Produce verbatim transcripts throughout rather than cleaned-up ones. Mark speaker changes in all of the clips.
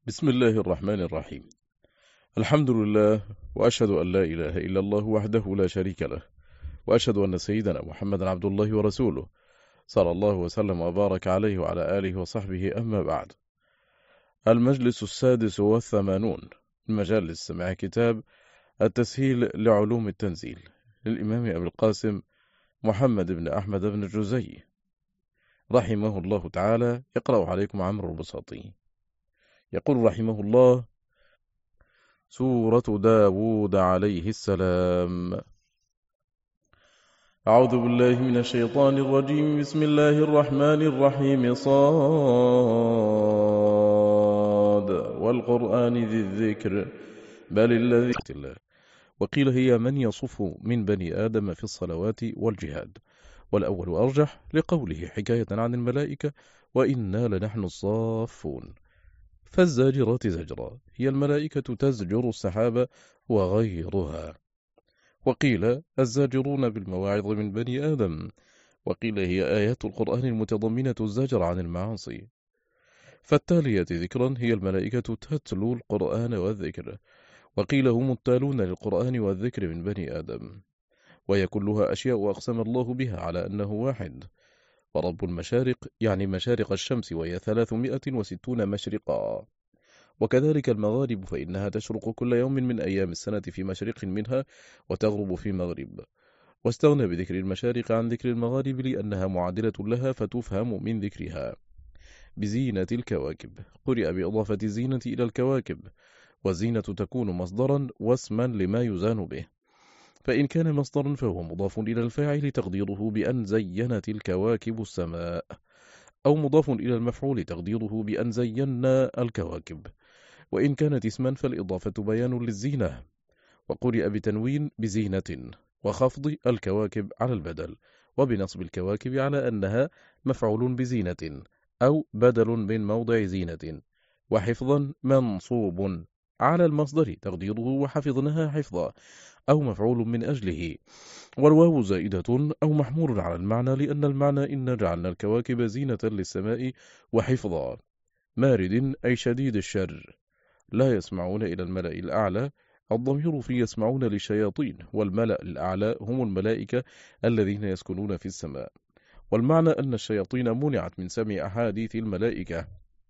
Speaker 1: بسم الله الرحمن الرحيم. الحمد لله، وأشهد أن لا إله إلا الله وحده لا شريك له، وأشهد أن سيدنا محمدا عبد الله ورسوله، صلى الله وسلم وبارك عليه وعلى آله وصحبه. أما بعد، المجلس السادس والثمانون من مجالس سماع كتاب التسهيل لعلوم التنزيل للإمام أبي القاسم محمد بن أحمد بن الجزي رحمه الله تعالى. يقرأ عليكم عمرو البساطي. يقول رحمه الله: سورة داود عليه السلام. أعوذ بالله من الشيطان الرجيم. بسم الله الرحمن الرحيم. صاد والقرآن ذي الذكر بل الذي الله. وقيل هي من يصف من بني آدم في الصلوات والجهاد، والأول أرجح لقوله حكاية عن الملائكة: وإنا لنحن الصافون. فالزاجرات زجرا هي الملائكة تزجر السحاب وغيرها. وقيل الزاجرون بالمواعظ من بني آدم. وقيل هي آيات القرآن المتضمنة الزجر عن المعاصي. فالتالية ذكرا هي الملائكة تتلو القرآن والذكر. وقيل هم التالون للقرآن والذكر من بني آدم. وهي كلها أشياء أقسم الله بها على أنه واحد. ورب المشارق يعني مشارق الشمس، وهي ثلاثمائة وستون مشرقا. وكذلك المغارب، فإنها تشرق كل يوم من أيام السنة في مشرق منها وتغرب في مغرب. واستغنى بذكر المشارق عن ذكر المغارب لأنها معادلة لها، فتفهم من ذكرها. بزينة الكواكب قرئ بإضافة الزينة إلى الكواكب، والزينة تكون مصدرا واسما لما يزان به، فإن كان مصدرا فهو مضاف إلى الفاعل تقديره بأن زينت الكواكب السماء، أو مضاف إلى المفعول تقديره بأن زينا الكواكب. وإن كانت اسما فالإضافة بيان للزينة. وقرئ بتنوين بزينة، وخفض الكواكب على البدل، وبنصب الكواكب على أنها مفعول بزينة أو بدل من موضع زينة. وحفظا منصوب على المصدر تقديره وحفظناها حفظا، أو مفعول من أجله. والواو زائدة أو محمول على المعنى، لأن المعنى إن جعلنا الكواكب زينة للسماء وحفظا. مارد أي شديد الشر. لا يسمعون إلى الملأ الأعلى. الضمير في يسمعون للشياطين، والملأ الأعلى هم الملائكة الذين يسكنون في السماء. والمعنى أن الشياطين منعت من سمع أحاديث الملائكة.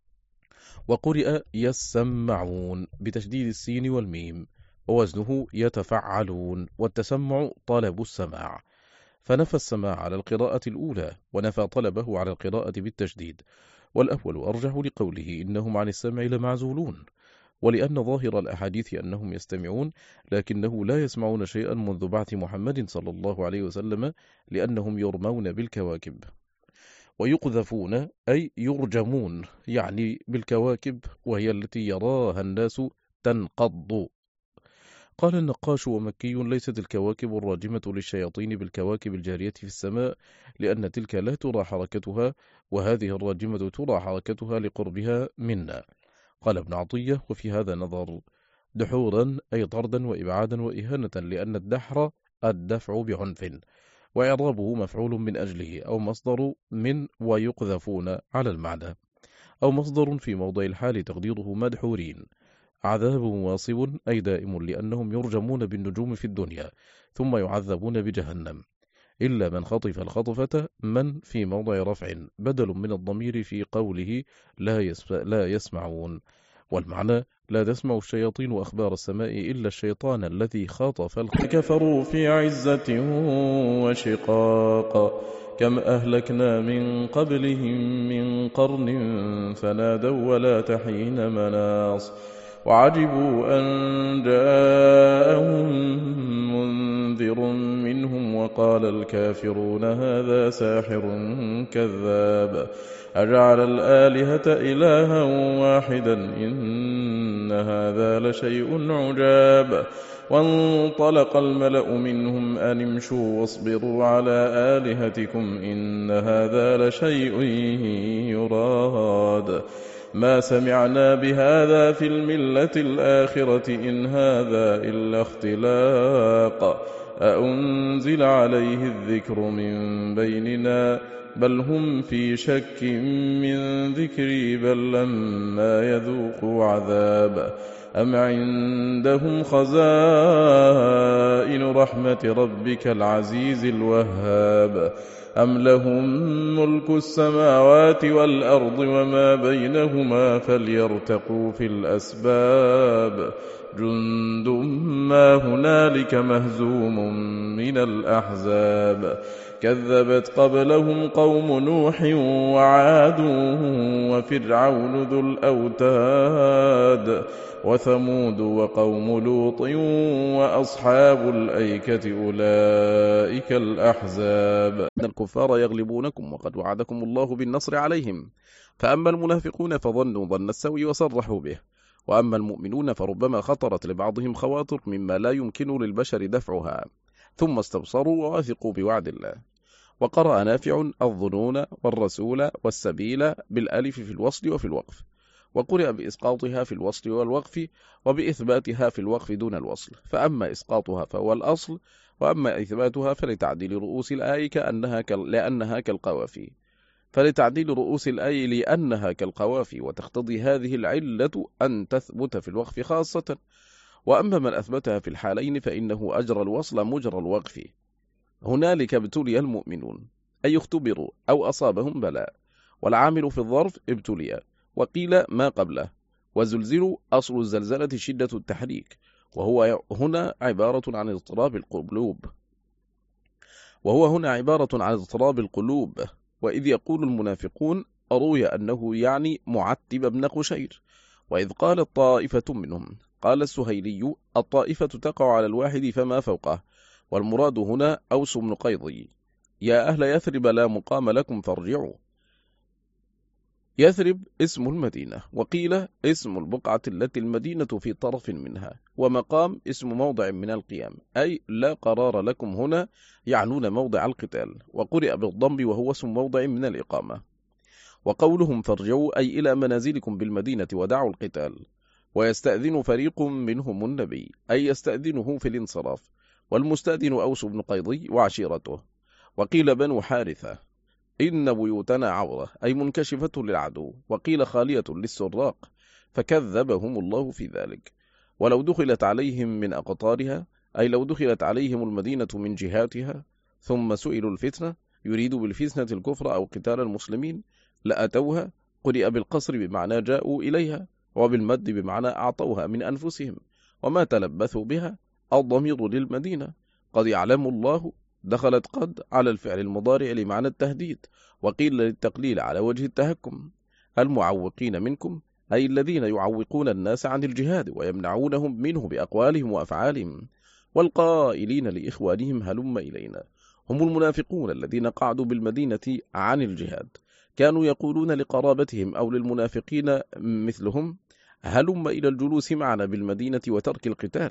Speaker 1: وقرئ يسمعون بتشديد السين والميم، ووزنه يتفعلون، والتسمع طلب السماع، فنفى السماع على القراءة الأولى، ونفى طلبه على القراءة بالتشديد. والأول أرجح لقوله إنهم عن السمع لمعزولون، ولأن ظاهر الأحاديث أنهم يستمعون، لكنه لا يسمعون شيئا منذ بعث محمد صلى الله عليه وسلم، لأنهم يرمون بالكواكب. ويقذفون أي يرجمون، يعني بالكواكب، وهي التي يراها الناس تنقض. قال النقاش ومكي: ليست الكواكب الراجمة للشياطين بالكواكب الجارية في السماء، لأن تلك لا ترى حركتها، وهذه الراجمة ترى حركتها لقربها منا. قال ابن عطية: وفي هذا نظر. دحورا أي طردا وإبعادا وإهانة، لأن الدحر الدفع بعنف، وإعرابه مفعول من أجله، أو مصدر من ويقذفون على المعنى، أو مصدر في موضع الحال تقديره مدحورين. عذاب واصب أي دائم، لأنهم يرجمون بالنجوم في الدنيا ثم يعذبون بجهنم، إلا من خطف الخطفة من في موضع رفع، بدل من الضمير في قوله لا, يسمع لا يسمعون. والمعنى: لا تسمع الشياطين أخبار السماء إلا الشيطان الذي خاطف الخلق. كفروا في عزة وشقاق، كم أهلكنا من قبلهم من قرن فنادوا ولا تحين مناص. وعجبوا أن جاءهم منذر منهم وقال الكافرون هذا ساحر كذاب. أجعل الآلهة إلها واحدا إن هذا لشيء عجاب. وانطلق الملأ منهم أن امشوا واصبروا على آلهتكم إن هذا لشيء يراد. ما سمعنا بهذا في الملة الآخرة إن هذا إلا اختلاق. أأنزل عليه الذكر من بيننا بل هم في شك من ذكري بل لما يذوقوا عذاب أم عندهم خزائن رحمة ربك العزيز الوهاب أم لهم ملك السماوات والأرض وما بينهما فليرتقوا في الأسباب جند ما هنالك مهزوم من الأحزاب كذبت قبلهم قوم نوح وعاد وفرعون ذو الأوتاد وثمود وقوم لوط وأصحاب الأيكة أولئك الأحزاب
Speaker 2: إن الكفار يغلبونكم وقد وعدكم الله بالنصر عليهم فأما المنافقون فظنوا ظن السوء وصرحوا به وأما المؤمنون فربما خطرت لبعضهم خواطر مما لا يمكن للبشر دفعها ثم استبصروا وواثقوا بوعد الله. وقرأ نافع الظنون والرسول والسبيل بالألف في الوصل وفي الوقف وقرأ بإسقاطها في الوصل والوقف وبإثباتها في الوقف دون الوصل فأما إسقاطها فهو الأصل وأما إثباتها فلتعديل رؤوس الآية كأنها كال... لأنها كالقوافي فلتعديل رؤوس الآية لأنها كالقوافي وتقتضي هذه العلة أن تثبت في الوقف خاصة وأما من أثبتها في الحالين فإنه أجرى الوصل مجرى الوقف. هنالك ابتلي المؤمنون أي اختبروا أو أصابهم بلاء والعامل في الظرف ابتلي وقيل ما قبله وزلزلوا أصل الزلزلة شدة التحريك وهو هنا عبارة عن اضطراب القلوب وهو هنا عبارة عن اضطراب القلوب وإذ يقول المنافقون أروي أنه يعني معتب بن قشير وإذ قالت طائفة منهم قال السهيلي الطائفة تقع على الواحد فما فوقه والمراد هنا أوس بن قيضي يا أهل يثرب لا مقام لكم فارجعوا. يثرب اسم المدينة وقيل اسم البقعة التي المدينة في طرف منها ومقام اسم موضع من القيام أي لا قرار لكم هنا يعنون موضع القتال وقرئ بالضم وهو اسم موضع من الإقامة. وقولهم فارجعوا أي إلى منازلكم بالمدينة ودعوا القتال ويستأذن فريق منهم النبي أي يستأذنه في الانصراف والمستأذن أوس بن قيضي وعشيرته. وقيل بنو حارثة إن بيوتنا عورة أي منكشفة للعدو وقيل خالية للسراق فكذبهم الله في ذلك. ولو دخلت عليهم من أقطارها أي لو دخلت عليهم المدينة من جهاتها ثم سئلوا الفتنة يريد بالفتنة الكفر أو قتال المسلمين لأتوها قرئ بالقصر بمعنى جاءوا إليها وبالمد بمعنى أعطوها من أنفسهم وما تلبثوا بها الضمير للمدينة قد يعلم الله دخلت قد على الفعل المضارع لمعنى التهديد وقيل للتقليل على وجه التهكم. المعوقين منكم أي الذين يعوقون الناس عن الجهاد ويمنعونهم منه بأقوالهم وأفعالهم والقائلين لإخوانهم هلم إلينا هم المنافقون الذين قعدوا بالمدينة عن الجهاد كانوا يقولون لقرابتهم أو للمنافقين مثلهم هلم إلى الجلوس معنا بالمدينة وترك القتال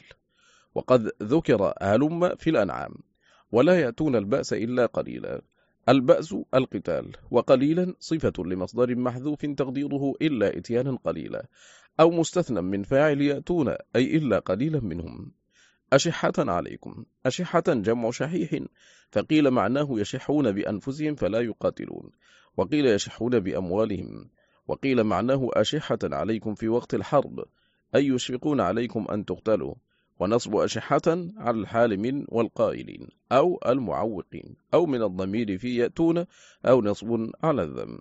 Speaker 2: وقد ذكر هلم في الأنعام ولا يأتون البأس إلا قليلا. البأس القتال وقليلا صفة لمصدر محذوف تقديره إلا إتيانا قليلا أو مستثنى من فاعل يأتون أي إلا قليلا منهم. أشحة عليكم أشحة جمع شحيح فقيل معناه يشحون بأنفسهم فلا يقاتلون وقيل يشحون بأموالهم وقيل معناه أشحة عليكم في وقت الحرب أي يشفقون عليكم أن تقتلوا ونصب أشحة على الحال من والقائلين أو المعوقين أو من الضمير في يأتون أو نصب على الذم.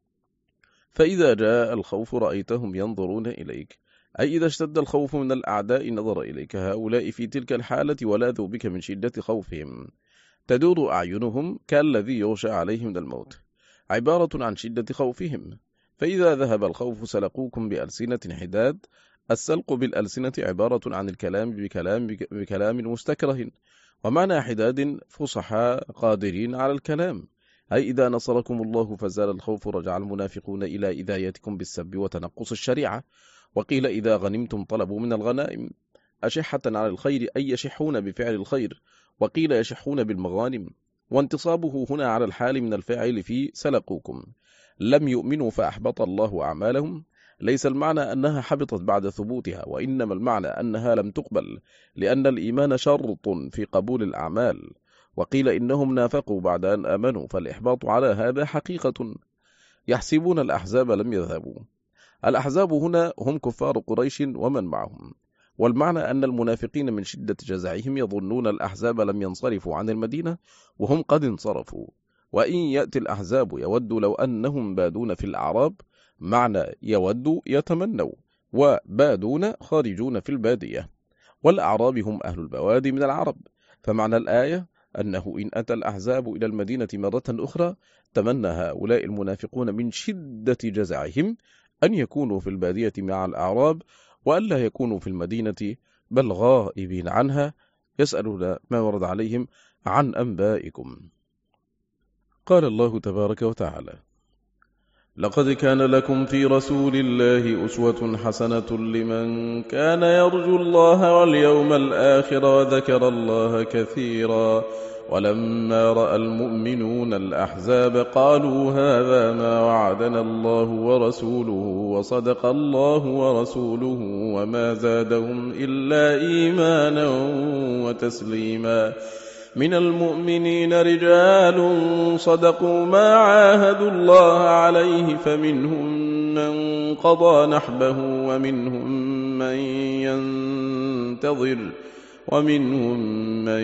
Speaker 2: فإذا جاء الخوف رأيتهم ينظرون إليك أي إذا اشتد الخوف من الأعداء نظر إليك هؤلاء في تلك الحالة ولاذوا بك من شدة خوفهم تدور أعينهم كالذي يغشى عليه من الموت عبارة عن شدة خوفهم. فإذا ذهب الخوف سلقوكم بألسنة حداد السلق بالألسنة عبارة عن الكلام بكلام, بكلام مستكره ومعنى حداد فصحاء قادرين على الكلام أي إذا نصركم الله فزال الخوف رجع المنافقون إلى إذايتكم بالسب وتنقص الشريعة. وقيل إذا غنمتم طلبوا من الغنائم أشحة على الخير أي يشحون بفعل الخير وقيل يشحون بالمغانم وانتصابه هنا على الحال من الفاعل في سلقوكم. لم يؤمنوا فأحبط الله أعمالهم ليس المعنى أنها حبطت بعد ثبوتها وإنما المعنى أنها لم تقبل لأن الإيمان شرط في قبول الأعمال وقيل إنهم نافقوا بعد أن آمنوا، فالإحباط على هذا حقيقة. يحسبون الأحزاب لم يذهبوا. الأحزاب هنا هم كفار قريش ومن معهم، والمعنى أن المنافقين من شدة جزعهم يظنون الأحزاب لم ينصرفوا عن المدينة وهم قد انصرفوا. وإن يأتي الأحزاب يودوا لو أنهم بادون في الأعراب، معنى يودوا يتمنوا، وبادون خارجون في البادية، والأعراب هم أهل البوادي من العرب. فمعنى الآية أنه إن أتى الأحزاب إلى المدينة مرة أخرى تمنى هؤلاء المنافقون من شدة جزعهم أن يكونوا في البادية مع الأعراب، وألا يكونوا في المدينة بل غائبين عنها، يسألون ما ورد عليهم عن أنبائكم.
Speaker 1: قال الله تبارك وتعالى: لقد كان لكم في رسول الله أسوة حسنة لمن كان يرجو الله واليوم الآخر وذكر الله كثيرا. ولما رأى المؤمنون الأحزاب قالوا هذا ما وعدنا الله ورسوله وصدق الله ورسوله وما زادهم إلا إيمانا وتسليما. من المؤمنين رجال صدقوا ما عاهدوا الله عليه، فمنهم من قضى نحبه ومنهم من ينتظر ومنهم من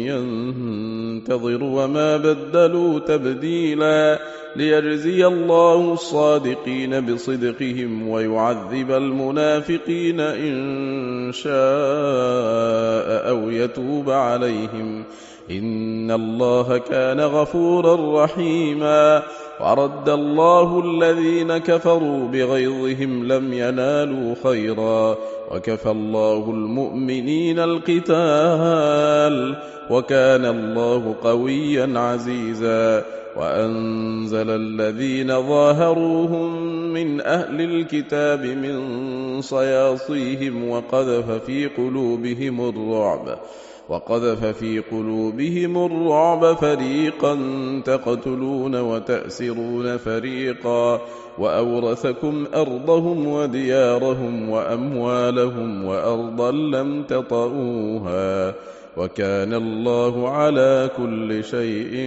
Speaker 1: ينتظر وما بدلوا تبديلا، ليجزي الله الصادقين بصدقهم ويعذب المنافقين إن شاء أو يتوب عليهم، إن الله كان غفورا رحيما. ورد الله الذين كفروا بغيظهم لم ينالوا خيرا، وكفى الله المؤمنين القتال، وكان الله قويا عزيزا. وأنزل الذين ظاهروهم من أهل الكتاب من صياصيهم وقذف في قلوبهم الرعب وقذف في قلوبهم الرعب فريقا تقتلون وتأسرون فريقا، وأورثكم أرضهم وديارهم وأموالهم وأرضا لم تطئوها، وكان الله على كل شيء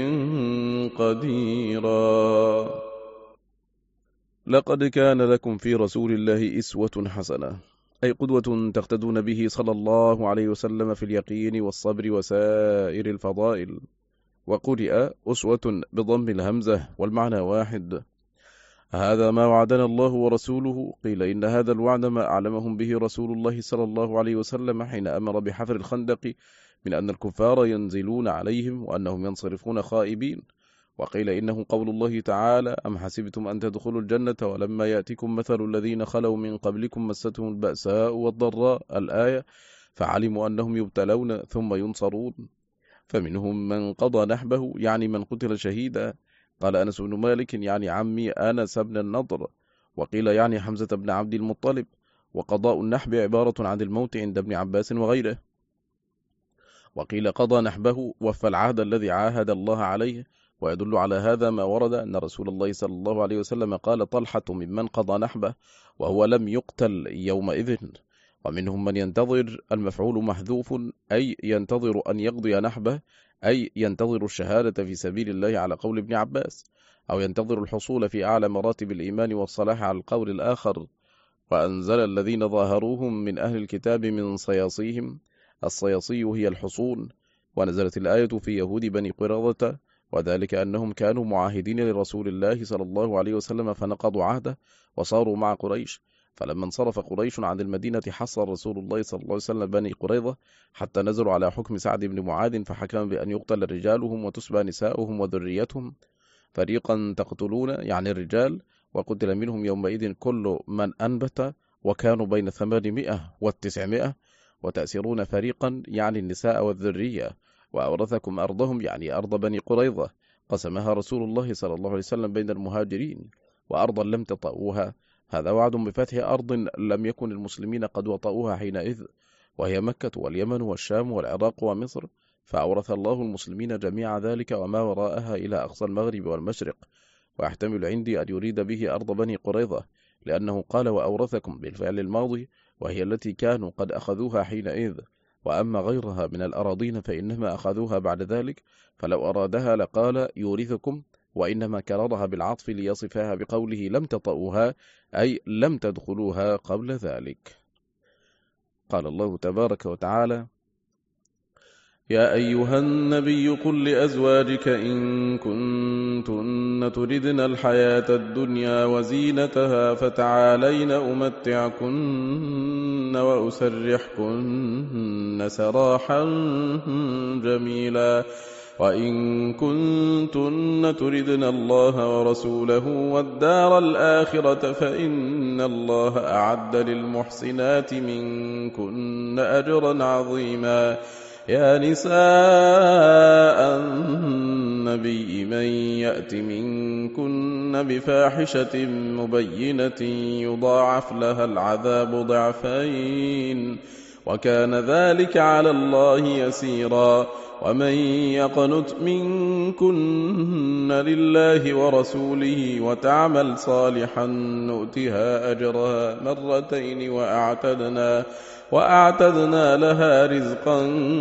Speaker 1: قديرا.
Speaker 2: لقد كان لكم في رسول الله أسوة حسنة، أي قدوة تقتدون به صلى الله عليه وسلم في اليقين والصبر وسائر الفضائل. وقرئ أسوة بضم الهمزة والمعنى واحد. هذا ما وعدنا الله ورسوله، قيل إن هذا الوعد ما أعلمهم به رسول الله صلى الله عليه وسلم حين أمر بحفر الخندق من أن الكفار ينزلون عليهم وأنهم ينصرفون خائبين. وقيل إنه قول الله تعالى: أم حسبتم أن تدخلوا الجنة ولما يأتكم مثل الذين خلوا من قبلكم مستهم البأساء والضراء، الآية، فعلموا أنهم يبتلون ثم ينصرون. فمنهم من قضى نحبه، يعني من قتل شهيدا. قال أنس بن مالك: يعني عمي أنس بن النضر. وقيل يعني حمزة بن عبد المطلب. وقضاء النحب عبارة عن الموت عند ابن عباس وغيره. وقيل قضى نحبه وفى العهد الذي عاهد الله عليه. ويدل على هذا ما ورد أن رسول الله صلى الله عليه وسلم قال: طلحة ممن قضى نحبه وهو لم يقتل يومئذ. ومنهم من ينتظر، المفعول محذوف، أي ينتظر أن يقضي نحبه، أي ينتظر الشهادة في سبيل الله على قول ابن عباس، أو ينتظر الحصول في أعلى مراتب الإيمان والصلاح على القول الآخر. وأنزل الذين ظاهروهم من أهل الكتاب من صياصيهم، الصياصي هي الحصون. ونزلت الآية في يهود بني قرظة، وذلك أنهم كانوا معاهدين لرسول الله صلى الله عليه وسلم فنقضوا عهده وصاروا مع قريش. فلما انصرف قريش عن المدينة حصر رسول الله صلى الله عليه وسلم بني قريظة حتى نزلوا على حكم سعد بن معاذ، فحكم بأن يقتل رجالهم وتسبى نساؤهم وذريتهم. فريقا تقتلون يعني الرجال، وقتل منهم يومئذ كل من أنبت، وكانوا بين ثمانمائة وتسعمائة. وتأسرون فريقا يعني النساء والذرية. وأورثكم أرضهم يعني أرض بني قريظة، قسمها رسول الله صلى الله عليه وسلم بين المهاجرين. وأرضا لم تطئوها، هذا وعد بفتح أرض لم يكن المسلمين قد وطئوها حينئذ، وهي مكة واليمن والشام والعراق ومصر. فأورث الله المسلمين جميع ذلك وما وراءها إلى أقصى المغرب والمشرق. ويحتمل عندي أن يريد به أرض بني قريظة، لأنه قال: وأورثكم بالفعل الماضي، وهي التي كانوا قد أخذوها حينئذ. وأما غيرها من الأراضين فإنما أخذوها بعد ذلك، فلو أرادها لقال يورثكم، وإنما كررها بالعطف ليصفها بقوله لم تطئوها، أي لم تدخلوها قبل ذلك. قال الله تبارك وتعالى: يا أيها النبي قل لأزواجك إن كنتن تردن الحياة الدنيا وزينتها فتعالين أمتعكن وأسرحكن سراحا جميلا، وإن كنتن تردن الله ورسوله والدار الآخرة فإن الله أعد للمحسنات منكن أجرا عظيما. يا نساء النبي من يأت منكن بفاحشة مبينة يضاعف لها العذاب ضعفين، وكان ذلك على الله يسيرا. ومن يقنت منكن لله ورسوله وتعمل صالحا نؤتها أجرها مرتين وأعتدنا وأعتدنا لها رزقا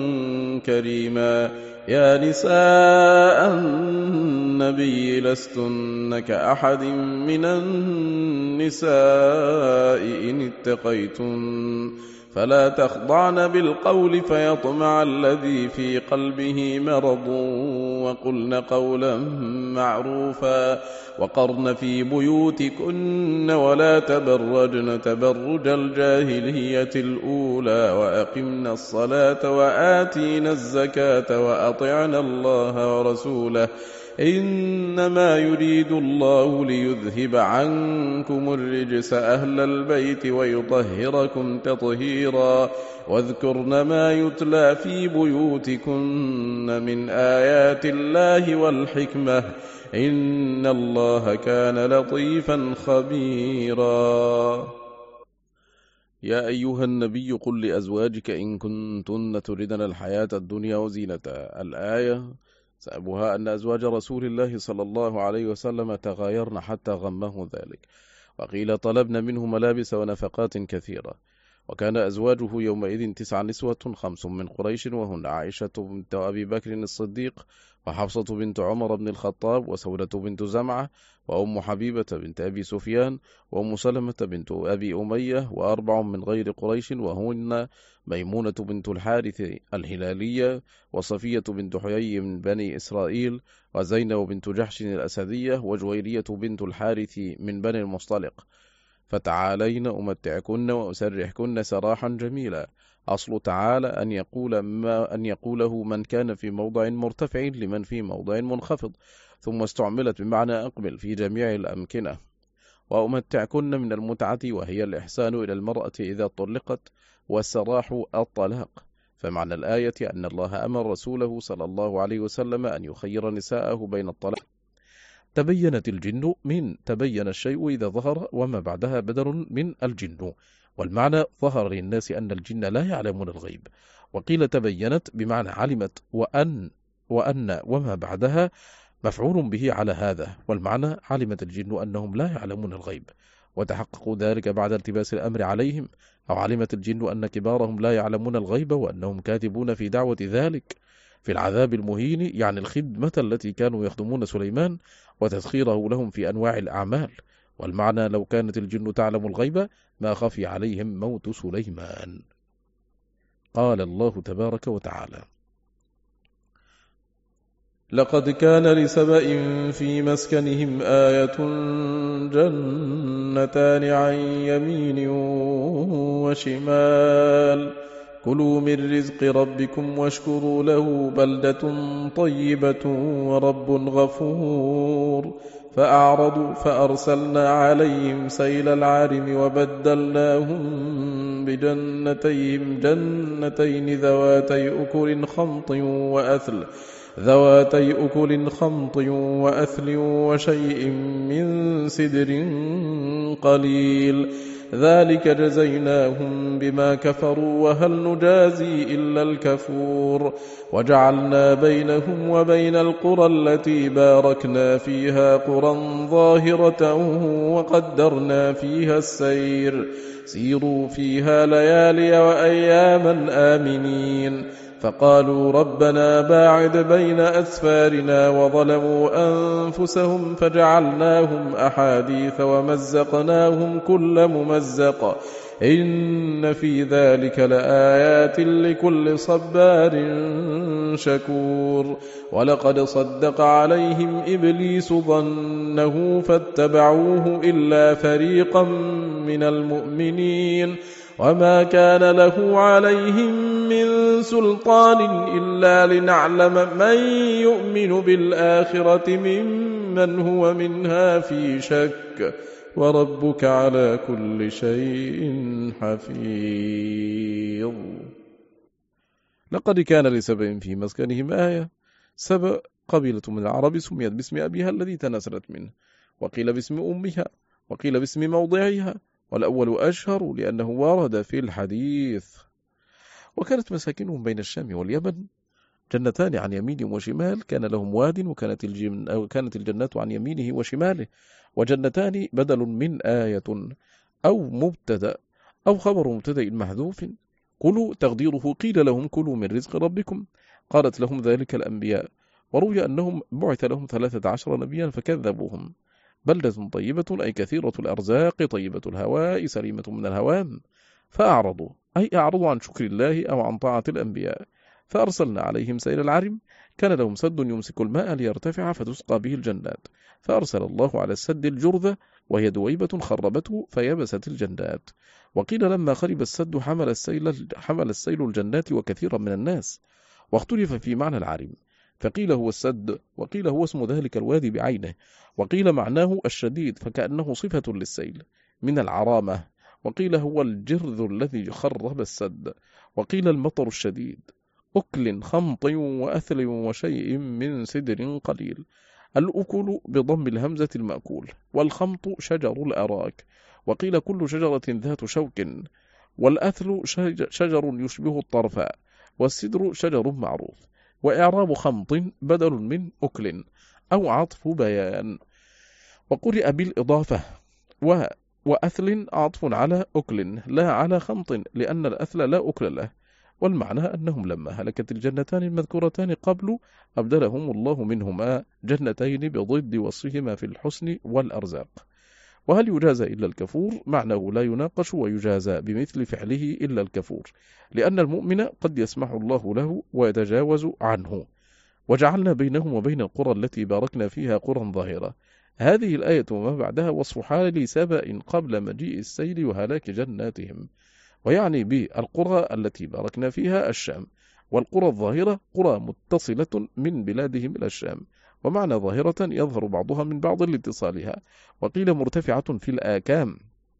Speaker 2: كريما. يا نساء النبي لستن كأحد من النساء إن اتقيتن فلا تخضعن بالقول فيطمع الذي في قلبه مرض، وقلن قولا معروفا، وقرن في بيوتكن ولا تبرجن تبرج الجاهلية الأولى، وأقمن الصلاة وآتينا الزكاة وأطعن الله ورسوله، إنما يريد الله ليذهب عنكم الرجس أهل البيت ويطهركم تطهيرا. واذكرن ما يتلى في بيوتكن من آيات الله والحكمة، إن الله كان لطيفا خبيرا. يا أيها النبي قل لأزواجك إن كنتن تردن الحياة الدنيا وزينتها. الآية سببها أن أزواج رسول الله صلى الله عليه وسلم تغايرن حتى غمه ذلك، وقيل طلبن منه ملابس ونفقات كثيرة. وكان أزواجه يومئذ تسع نسوة، خمس من قريش وهن عائشة بنت أبي بكر الصديق، وحفصة بنت عمر بن الخطاب، وسودة بنت زمعة، وأم حبيبة بنت أبي سفيان، وأم سلمة بنت أبي أمية، وأربع من غير قريش وهن ميمونة بنت الحارث الهلالية، وصفية بنت حيي من بني إسرائيل، وزينب بنت جحش الأسدية، وجويرية بنت الحارث من بني المصطلق. فتعالين أمتعكن وأسرحكن سراحا جميلا. أصل تعالى أن يقول ما أن يقوله من كان في موضع مرتفع لمن في موضع منخفض، ثم استعملت بمعنى أقبل في جميع الأمكنة. وأمتعكن من المتعة، وهي الإحسان إلى المرأة إذا طلقت، والسراح الطلاق. فمعنى الآية أن الله أمر رسوله صلى الله عليه وسلم أن يخير نساءه بين الطلاق. تبينت الجن من تبين الشيء إذا ظهر، وما بعدها بدل من الجن، والمعنى ظهر للناس أن الجن لا يعلمون الغيب. وقيل تبينت بمعنى علمت، وأن وأن وما بعدها مفعول به على هذا، والمعنى علمت الجن أنهم لا يعلمون الغيب، وتحققوا ذلك بعد التباس الأمر عليهم، أو علمت الجن أن كبارهم لا يعلمون الغيب وأنهم كاذبون في دعوة ذلك في العذاب المهين، يعني الخدمة التي كانوا يخدمون سليمان وتسخيره لهم في أنواع الأعمال. والمعنى لو كانت الجن تعلم الغيب ما خفي عليهم موت سليمان. قال الله تبارك وتعالى: لقد كان لسبإ في مسكنهم آية جنتان عن يمين وشمال كلوا من رزق ربكم واشكروا له بلدة طيبة ورب غفور. فأعرضوا فأرسلنا عليهم سيل العارم وبدلناهم بجنتيهم جنتين ذواتي أكل خمط وأثل ذواتي أكل خمط وأثل وشيء من سدر قليل ذلك جزيناهم بما كفروا وهل نجازي إلا الكفور وجعلنا بينهم وبين القرى التي باركنا فيها قرى ظاهرة وقدرنا فيها السير سيروا فيها ليالي وأياما آمنين فقالوا ربنا باعد بين أسفارنا وظلموا أنفسهم فجعلناهم أحاديث ومزقناهم كل ممزق إن في ذلك لآيات لكل صبار شكور ولقد صدق عليهم إبليس ظنه فاتبعوه إلا فريقا من المؤمنين وما كان له عليهم من سلطان إلا لنعلم من يؤمن بالآخرة ممن هو منها في شك وربك على كل شيء حفيظ. لقد كان لسبأ في مسكنهم آية. سبأ قبيلة من العرب سميت باسم أبيها الذي تناسلت منه، وقيل باسم أمها، وقيل باسم موضعها، والأول أشهر لأنه ورد في الحديث. وكانت مساكنهم بين الشام واليمن، جنتان عن يمين وشمال، كان لهم واد وكانت الجن أو كانت الجنات عن يمينه وشماله، وجنتان بدل من آية أو مبتدأ أو خبر مبتدأ محذوف. كلوا تقديره قيل لهم كلوا من رزق ربكم، قالت لهم ذلك الأنبياء، وروي أنهم بعث لهم ثلاثة عشر نبيا فكذبوهم. بلدة طيبة أي كثيرة الأرزاق طيبة الهواء سليمة من الهوام، فأعرضوا أي أعرضوا عن شكر الله أو عن طاعة الأنبياء، فأرسلنا عليهم سيل العرم، كان لهم سد يمسك الماء ليرتفع فتسقى به الجنات، فأرسل الله على السد الجرذة وهي دويبة خربته فيبست الجنات. وقيل لما خرب السد حمل السيل, حمل السيل الجنات وكثيرا من الناس، واختلف في معنى العرم، فقيل هو السد، وقيل هو اسم ذلك الوادي بعينه، وقيل معناه الشديد فكأنه صفة للسيل من العرامة، وقيل هو الجرذ الذي خرب السد، وقيل المطر الشديد. أكل خمط وأثل وشيء من سدر قليل. الأكل بضم الهمزة المأكول، والخمط شجر الأراك، وقيل كل شجرة ذات شوك، والأثل شجر يشبه الطرفاء، والسدر شجر معروف. وإعراب خمط بدل من أكل أو عطف بيان. وقرئ بالإضافة، و وأثل عطف على أكل لا على خمط، لأن الأثل لا أكل له. والمعنى أنهم لما هلكت الجنتان المذكورتان قبل أبدلهم الله منهما جنتين بضد وصفهما في الحسن والأرزاق. وهل يجازى إلا الكفور؟ معناه لا يناقش ويجازى بمثل فعله إلا الكفور، لأن المؤمن قد يسمح الله له ويتجاوز عنه. وجعلنا بينهم وبين القرى التي باركنا فيها قرى ظاهرة. هذه الآية وما بعدها وصف حال سبأ قبل مجيء السيل وهلاك جناتهم، ويعني بالقرى التي باركنا فيها الشام، والقرى الظاهرة قرى متصلة من بلادهم إلى الشام، ومعنى ظاهرة يظهر بعضها من بعض لاتصالها، وقيل مرتفعة في الآكام.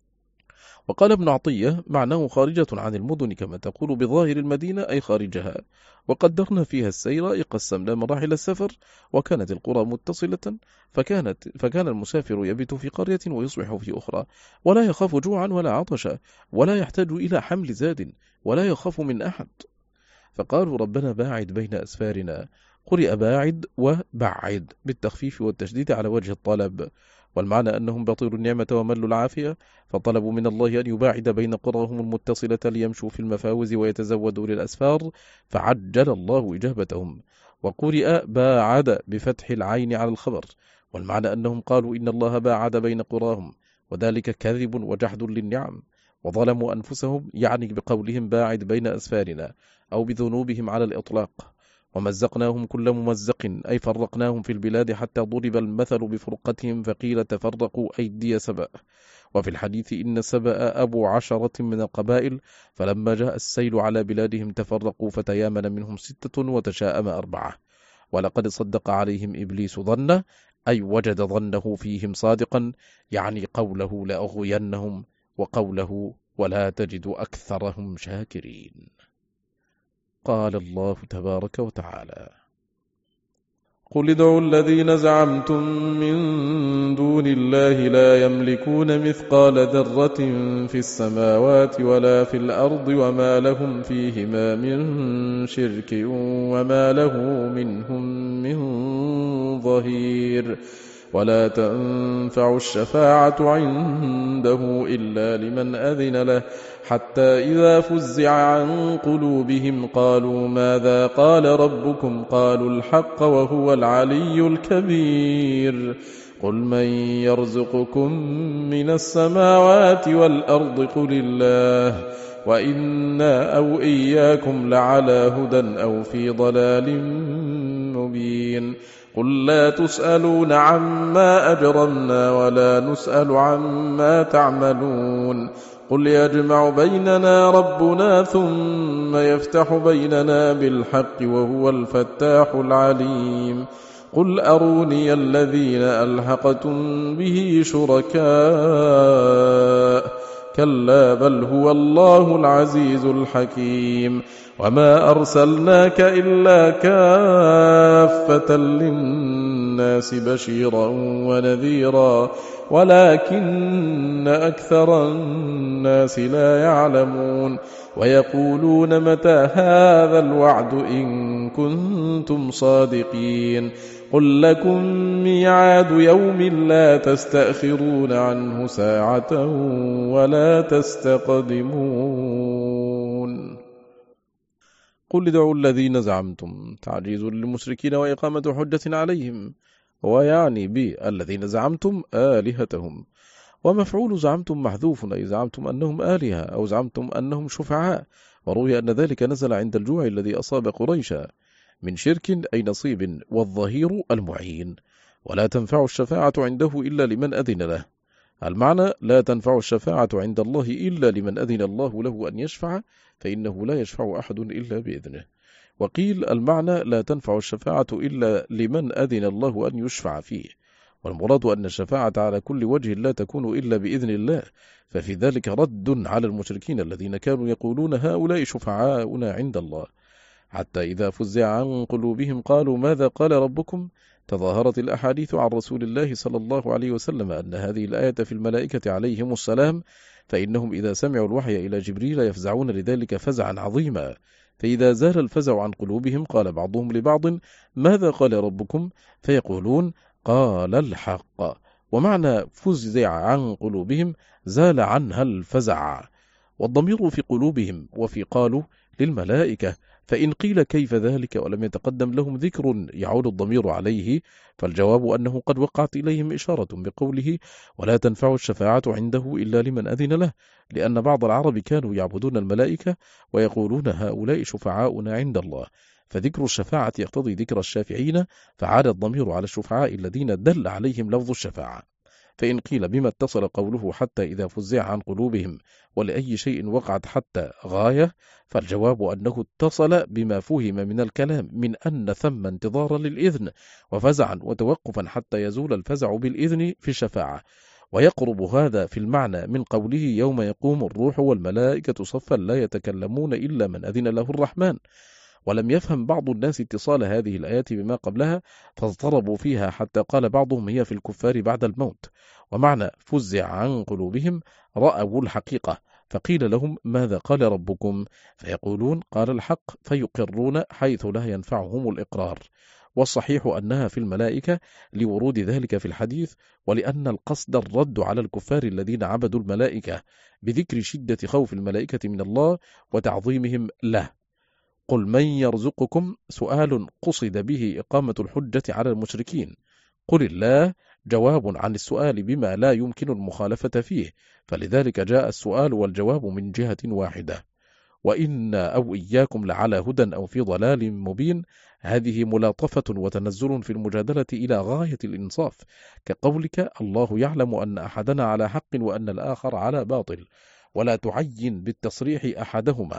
Speaker 2: وقال ابن عطية معناه خارجة عن المدن كما تقول بظاهر المدينة أي خارجها. وقدرنا فيها السير أي قسمنا مراحل السفر، وكانت القرى متصلة، فكانت فكان المسافر يبت في قرية ويصبح في أخرى، ولا يخاف جوعا ولا عطشا، ولا يحتاج إلى حمل زاد، ولا يخاف من أحد. فقالوا ربنا باعد بين أسفارنا، قرئ باعد وبعد بالتخفيف والتشديد على وجه الطلب، والمعنى أنهم بطلوا النعمة وملوا العافية، فطلبوا من الله أن يباعد بين قراهم المتصلة ليمشوا في المفاوز ويتزودوا للأسفار، فعجل الله إجابتهم. وقرئ باعد بفتح العين على الخبر، والمعنى أنهم قالوا إن الله باعد بين قراهم، وذلك كذب وجحد للنعم. وظلموا أنفسهم يعني بقولهم باعد بين أسفارنا، أو بذنوبهم على الإطلاق. ومزقناهم كل ممزق أي فرقناهم في البلاد حتى ضرب المثل بفرقتهم فقيل تفرقوا أيدي سبأ. وفي الحديث إن سبأ أبو عشرة من القبائل، فلما جاء السيل على بلادهم تفرقوا فتيامن منهم ستة وتشاءم أربعة. ولقد صدق عليهم إبليس ظنه أي وجد ظنه فيهم صادقا، يعني قوله لأغوينهم، وقوله ولا تجد أكثرهم شاكرين. قال الله تبارك وتعالى:
Speaker 1: قل ادعوا الذين زعمتم من دون الله لا يملكون مثقال ذرة في السماوات ولا في الأرض وما لهم فيهما من شرك وما له منهم من ظهير ولا تنفع الشفاعة عنده إلا لمن أذن له حتى إذا فزع عن قلوبهم قالوا ماذا قال ربكم قالوا الحق وهو العلي الكبير قل من يرزقكم من السماوات والأرض قل الله وإنا أو إياكم لعلى هدى أو في ضلال مبين قل لا تسألون عما أجرمنا ولا نسأل عما تعملون قل يجمع بيننا ربنا ثم يفتح بيننا بالحق وهو الفتاح العليم قل أروني الذين ألحقتم به شركاء كلا بل هو الله العزيز الحكيم وما أرسلناك إلا كافة للناس بشيرا ونذيرا ولكن أكثر الناس لا يعلمون ويقولون متى هذا الوعد إن كنتم صادقين قل لكم ميعاد يوم لا تستأخرون عنه ساعة ولا تستقدمون قل ادعوا الذين زعمتم تعجيز للمشركين وإقامة حجة عليهم ويعني بالذين زعمتم آلهتهم ومفعول زعمتم محذوف أي زعمتم أنهم آلهة أو زعمتم أنهم شفعاء وروي أن ذلك نزل عند الجوع الذي أصاب قريشا من شرك أي نصيب والظهير المعين ولا تنفع الشفاعة عنده إلا لمن أذن له المعنى لا تنفع الشفاعة عند الله إلا لمن أذن الله له أن يشفع فإنه لا يشفع أحد إلا بإذنه وقيل المعنى لا تنفع الشفاعة إلا لمن أذن الله أن يشفع فيه والمراد أن الشفاعة على كل وجه لا تكون إلا بإذن الله ففي ذلك رد على المشركين الذين كانوا يقولون هؤلاء شفعاؤنا عند الله حتى إذا فزع عن قلوبهم قالوا ماذا قال ربكم تظاهرت الأحاديث عن رسول الله صلى الله عليه وسلم أن هذه الآية في الملائكة عليهم السلام فإنهم إذا سمعوا الوحي إلى جبريل يفزعون لذلك فزعا عظيما فإذا زال الفزع عن قلوبهم قال بعضهم لبعض ماذا قال ربكم فيقولون قال الحق ومعنى فزع عن قلوبهم زال عنها الفزع والضمير في قلوبهم وفي قالوا للملائكة فإن قيل كيف ذلك ولم يتقدم لهم ذكر يعود الضمير عليه فالجواب أنه قد وقعت إليهم إشارة بقوله ولا تنفع الشفاعة عنده إلا لمن أذن له لأن بعض العرب كانوا يعبدون الملائكة ويقولون هؤلاء شفعاؤنا عند الله فذكر الشفاعة يقتضي ذكر الشافعين فعاد الضمير على الشفعاء الذين دل عليهم لفظ الشفاعة فإن قيل بما اتصل قوله حتى إذا فزع عن قلوبهم ولأي شيء وقعت حتى غاية فالجواب أنه اتصل بما فهم من الكلام من أن ثم انتظارا للإذن وفزعا وتوقفا حتى يزول الفزع بالإذن في الشفاعة ويقرب هذا في المعنى من قوله يوم يقوم الروح والملائكة صفا لا يتكلمون إلا من أذن له الرحمن ولم يفهم بعض الناس اتصال هذه الآيات بما قبلها فاضطربوا فيها حتى قال بعضهم هي في الكفار بعد الموت ومعنى فزع عن قلوبهم رأوا الحقيقة فقيل لهم ماذا قال ربكم فيقولون قال الحق فيقرون حيث لا ينفعهم الإقرار والصحيح أنها في الملائكة لورود ذلك في الحديث ولأن القصد الرد على الكفار الذين عبدوا الملائكة بذكر شدة خوف الملائكة من الله وتعظيمهم له قل من يرزقكم سؤال قصد به إقامة الحجة على المشركين قل الله جواب عن السؤال بما لا يمكن المخالفة فيه فلذلك جاء السؤال والجواب من جهة واحدة وإنا أو إياكم لعلى هدى أو في ضلال مبين هذه ملاطفة وتنزل في المجادلة إلى غاية الإنصاف كقولك الله يعلم أن أحدنا على حق وأن الآخر على باطل ولا تعين بالتصريح أحدهما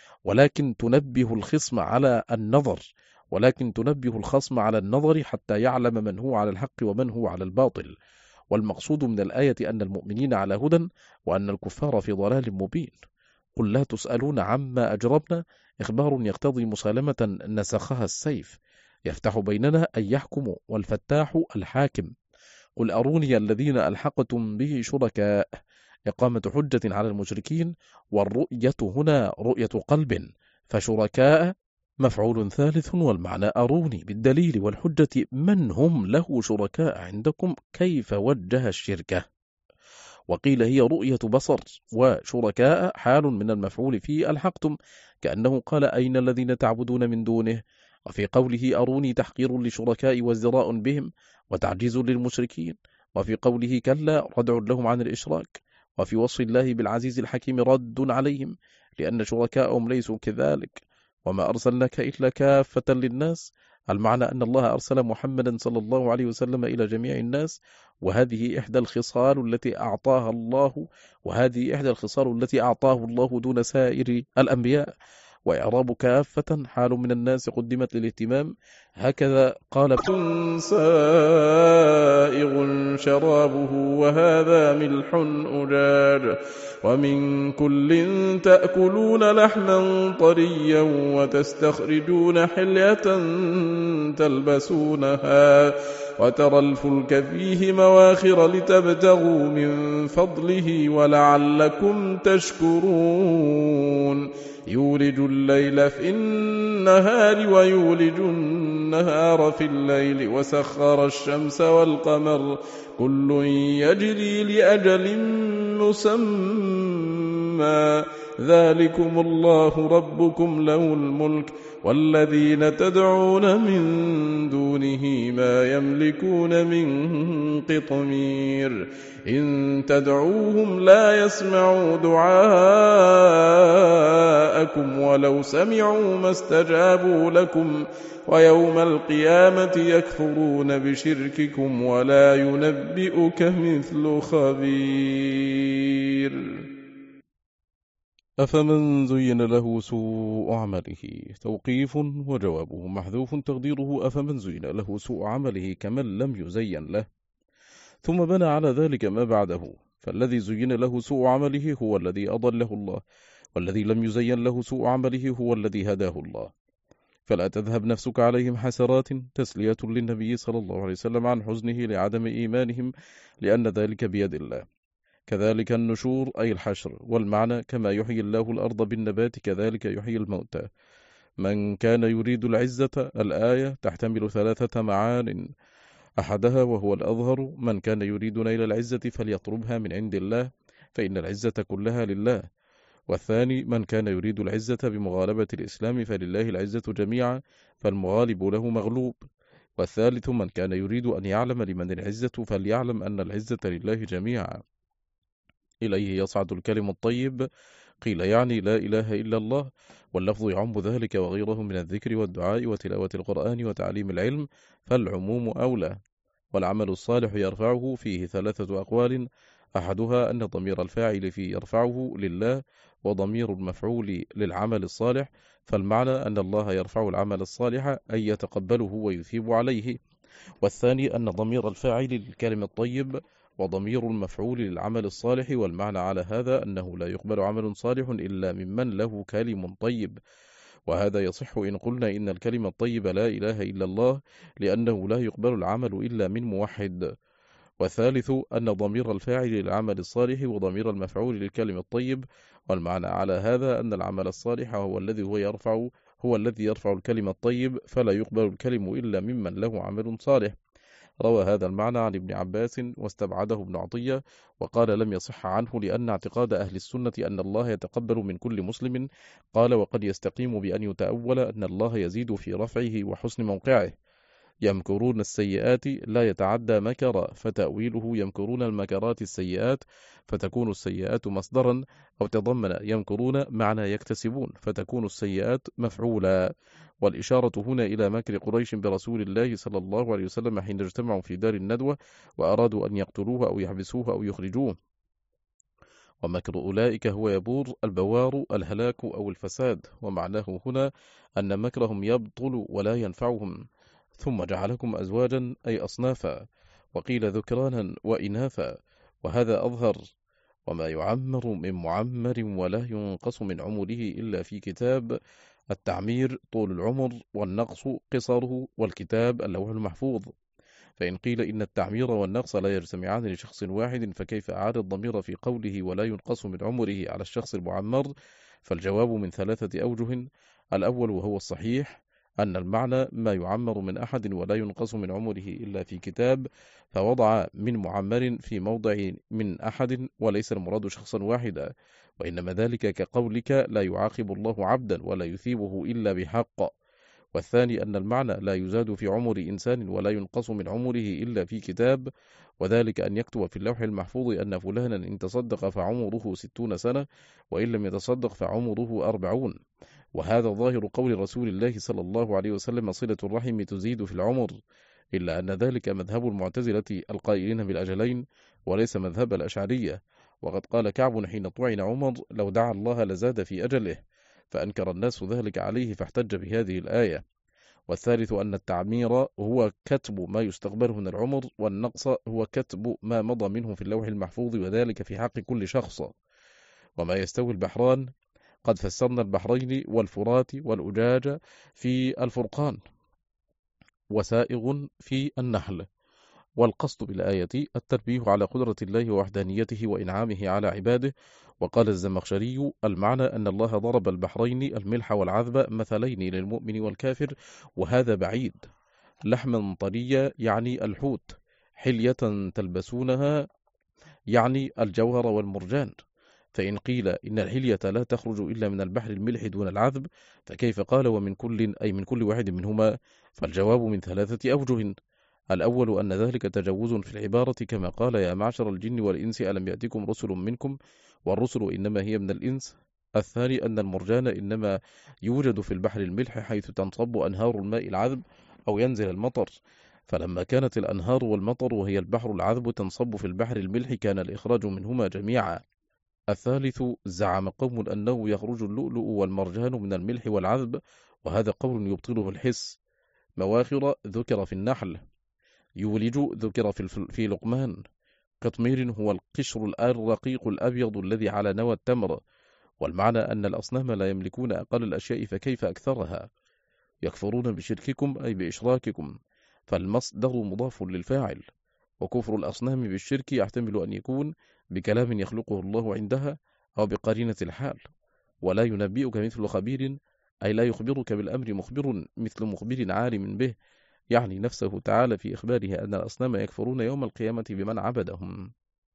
Speaker 1: ولكن تنبه الخصم على النظر ولكن تنبه الخصم على النظر حتى يعلم من هو على الحق ومن هو على الباطل والمقصود من الآية أن المؤمنين على هدى وأن الكفار في ضلال مبين قل لا تسألون عما أجربنا إخبار يقتضي مسالمة نسخها السيف
Speaker 2: يفتح بيننا أن يحكم، والفتاح الحاكم. قل أروني الذين ألحقتم به شركاء، إقامة حجة على المشركين، والرؤية هنا رؤية قلب، فشركاء مفعول ثالث، والمعنى أروني بالدليل والحجة من هم له شركاء عندكم كيف وجه الشركة. وقيل هي رؤية بصر، وشركاء حال من المفعول فيه ألحقتم، كأنه قال أين الذين تعبدون من دونه. وفي قوله أروني تحقير لشركاء وازدراء بهم وتعجيز للمشركين، وفي قوله كلا ردع لهم عن الإشراك، وفي وصف الله بالعزيز الحكيم رد عليهم لأن شركاءهم ليسوا كذلك. وما أرسلناك إلا كافة للناس، المعنى أن الله أرسل محمدا صلى الله عليه وسلم إلى جميع الناس، وهذه إحدى الخصال التي أعطاها الله وهذه إحدى الخصال التي أعطاه الله دون سائر الأنبياء. وإعراب كافة حال من الناس قدمت للاهتمام، هكذا قال
Speaker 1: سائغ شرابه وهذا ملح أجاج ومن كل تأكلون لحما طريا وتستخرجون حلية تلبسونها وترى الفلك فيه مواخر لتبتغوا من فضله ولعلكم تشكرون. يولج الليل في النهار ويولج النهار في الليل وسخر الشمس والقمر كل يجري لأجل مسمى ذلكم الله ربكم له الملك والذين تدعون من دونه ما يملكون من قطمير إن تدعوهم لا يسمعوا دعاءكم ولو سمعوا ما استجابوا لكم ويوم القيامة يكفرون بشرككم ولا ينبئك مثل خبير.
Speaker 2: أفمن زين له سوء عمله، توقيف وجوابه محذوف تقديره أفمن زين له سوء عمله كمن لم يزين له، ثم بنى على ذلك ما بعده، فالذي زين له سوء عمله هو الذي أضله الله، والذي لم يزين له سوء عمله هو الذي هداه الله. فلا تذهب نفسك عليهم حسرات تسلية للنبي صلى الله عليه وسلم عن حزنه لعدم إيمانهم، لأن ذلك بيد الله. كذلك النشور أي الحشر، والمعنى كما يحيي الله الأرض بالنبات كذلك يحيي الموتى. من كان يريد العزة الآية تحتمل ثلاثة معان، أحدها وهو الأظهر من كان يريد نيل العزة فليطلبها من عند الله فإن العزة كلها لله، والثاني من كان يريد العزة بمغالبة الإسلام فلله العزة جميعا فالمغالب له مغلوب، والثالث من كان يريد أن يعلم لمن العزة فليعلم أن العزة لله جميعا. إليه يصعد الكلم الطيب، قيل يعني لا إله إلا الله، واللفظ يعم ذلك وغيره من الذكر والدعاء وتلاوة القرآن وتعليم العلم، فالعموم أولى. والعمل الصالح يرفعه فيه ثلاثة أقوال، أحدها أن ضمير الفاعل فيه يرفعه لله، وضمير المفعول للعمل الصالح، فالمعنى أن الله يرفع العمل الصالح أي يتقبله ويثيب عليه. والثاني أن ضمير الفاعل للكلم الطيب وضمير المفعول للعمل الصالح، والمعنى على هذا أنه لا يقبل عمل صالح إلا ممن له كلم طيب، وهذا يصح إن قلنا إن الكلمة الطيب لا إله إلا الله، لأنه لا يقبل العمل إلا من موحد. والثالث أن ضمير الفاعل للعمل الصالح وضمير المفعول للكلم الطيب، والمعنى على هذا أن العمل الصالح هو الذي هو يرفع هو الذي يرفع الكلمة الطيب، فلا يقبل الكلم إلا ممن له عمل صالح. روى هذا المعنى عن ابن عباس واستبعده ابن عطية، وقال لم يصح عنه لأن اعتقاد أهل السنة أن الله يتقبل من كل مسلم. قال وقد يستقيم بأن يتأول أن الله يزيد في رفعه وحسن موقعه. يمكرون السيئات لا يتعدى مكر، فتأويله يمكرون المكرات السيئات، فتكون السيئات مصدرا، أو تضمن يمكرون معنى يكتسبون، فتكون السيئات مفعولا. والإشارة هنا إلى مكر قريش برسول الله صلى الله عليه وسلم حين اجتمعوا في دار الندوة وأرادوا أن يقتلوه أو يحبسوه أو يخرجوه. ومكر أولئك هو يبور البوار الهلاك أو الفساد، ومعناه هنا أن مكرهم يبطل ولا ينفعهم. ثم جعلكم أزواجا أي أصنافا، وقيل ذكرانا وإناثا، وهذا أظهر. وما يعمر من معمر ولا ينقص من عمره إلا في كتاب، التعمير طول العمر، والنقص قصره، والكتاب اللوح المحفوظ. فإن قيل إن التعمير والنقص لا يجتمعان لشخص واحد، فكيف أعاد الضمير في قوله ولا ينقص من عمره على الشخص المعمر؟ فالجواب من ثلاثة أوجه. الأول وهو الصحيح أن المعنى ما يعمر من أحد ولا ينقص من عمره إلا في كتاب، فوضع من معمر في موضع من أحد، وليس المراد شخصا واحدا، وإنما ذلك كقولك لا يعاقب الله عبدا ولا يثيبه إلا بحق. والثاني أن المعنى لا يزاد في عمر إنسان ولا ينقص من عمره إلا في كتاب، وذلك أن يكتب في اللوح المحفوظ أن فلانا إن تصدق فعمره ستون سنة، وإن لم يتصدق فعمره أربعون. وهذا ظاهر قول رسول الله صلى الله عليه وسلم صلة الرحم تزيد في العمر، إلا أن ذلك مذهب المعتزلة القائلين بالأجلين، وليس مذهب الأشعرية. وقد قال كعب حين طعن عمر لو دعا الله لزاد في أجله، فأنكر الناس ذلك عليه فاحتج بهذه الآية. والثالث أن التعمير هو كتب ما يستقبله من العمر، والنقص هو كتب ما مضى منه في اللوح المحفوظ، وذلك في حق كل شخص. وما يستوي البحران قد فسرنا البحرين والفرات والأجاج في الفرقان، وسائغ في النحل. والقصد بالآية التنبيه على قدرة الله ووحدانيته وإنعامه على عباده. وقال الزمخشري المعنى أن الله ضرب البحرين الملح والعذب مثلين للمؤمن والكافر، وهذا بعيد. لحما طريا يعني الحوت، حلية تلبسونها يعني الجوهر والمرجان. فإن قيل إن الحلية لا تخرج إلا من البحر الملح دون العذب، فكيف قال ومن كل أي من كل واحد منهما؟ فالجواب من ثلاثة أوجه. الأول أن ذلك تجوز في العبارة، كما قال يا معشر الجن والإنس ألم يأتكم رسل منكم، والرسل إنما هي من الإنس. الثاني أن المرجان إنما يوجد في البحر الملح حيث تنصب أنهار الماء العذب أو ينزل المطر، فلما كانت الأنهار والمطر وهي البحر العذب تنصب في البحر الملح كان الإخراج منهما جميعا. الثالث زعم قوم أنه يخرج اللؤلؤ والمرجان من الملح والعذب، وهذا قول يبطله الحس. مواخر ذكر في النحل، يولج ذكر في, في لقمان. قطمير هو القشر الرقيق الأبيض الذي على نوى التمر. والمعنى أن الأصنام لا يملكون أقل الأشياء فكيف أكثرها؟ يكفرون بشرككم أي بإشراككم، فالمصدر مضاف للفاعل. وكفر الأصنام بالشرك يحتمل أن يكون بكلام يخلقه الله عندها أو بقرينة الحال. ولا ينبئك مثل خبير أي لا يخبرك بالأمر مخبر مثل مخبر عالم به، يعني نفسه تعالى في إخباره أن الأصنام يكفرون يوم القيامة بمن عبدهم.